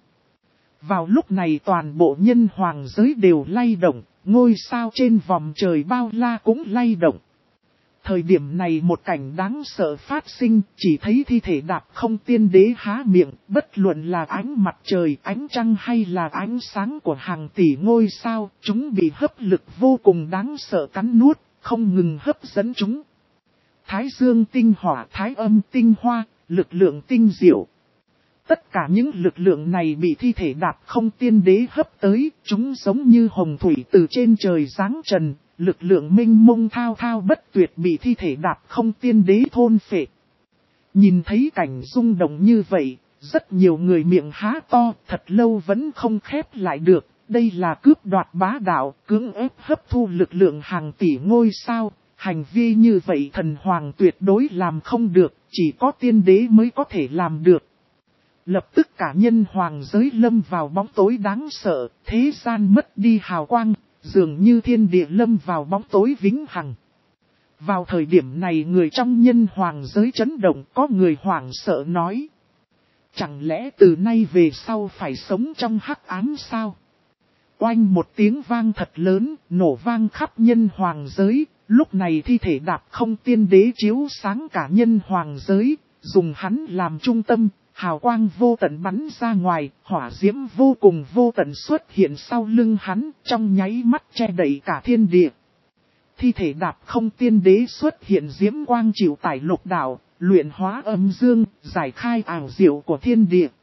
Vào lúc này toàn bộ nhân hoàng giới đều lay động, ngôi sao trên vòm trời bao la cũng lay động. Thời điểm này một cảnh đáng sợ phát sinh, chỉ thấy thi thể đạp không tiên đế há miệng, bất luận là ánh mặt trời, ánh trăng hay là ánh sáng của hàng tỷ ngôi sao, chúng bị hấp lực vô cùng đáng sợ cắn nuốt, không ngừng hấp dẫn chúng. Thái dương tinh hỏa, thái âm tinh hoa, lực lượng tinh diệu. Tất cả những lực lượng này bị thi thể đạp không tiên đế hấp tới, chúng giống như hồng thủy từ trên trời giáng trần. Lực lượng minh mông thao thao bất tuyệt bị thi thể đạp không tiên đế thôn phệ. Nhìn thấy cảnh rung động như vậy, rất nhiều người miệng há to, thật lâu vẫn không khép lại được. Đây là cướp đoạt bá đạo, cưỡng ép hấp thu lực lượng hàng tỷ ngôi sao. Hành vi như vậy thần hoàng tuyệt đối làm không được, chỉ có tiên đế mới có thể làm được. Lập tức cả nhân hoàng giới lâm vào bóng tối đáng sợ, thế gian mất đi hào quang. Dường như thiên địa lâm vào bóng tối vĩnh hằng. Vào thời điểm này người trong nhân hoàng giới chấn động, có người hoảng sợ nói. Chẳng lẽ từ nay về sau phải sống trong hắc ám sao? Oanh một tiếng vang thật lớn, nổ vang khắp nhân hoàng giới. Lúc này thi thể đạp không tiên đế chiếu sáng cả nhân hoàng giới, dùng hắn làm trung tâm. Hào quang vô tận bắn ra ngoài, hỏa diễm vô cùng vô tận xuất hiện sau lưng hắn, trong nháy mắt che đậy cả thiên địa. Thi thể đạp không tiên đế xuất hiện diễm quang chịu tải lục đạo, luyện hóa âm dương, giải khai ảo diệu của thiên địa.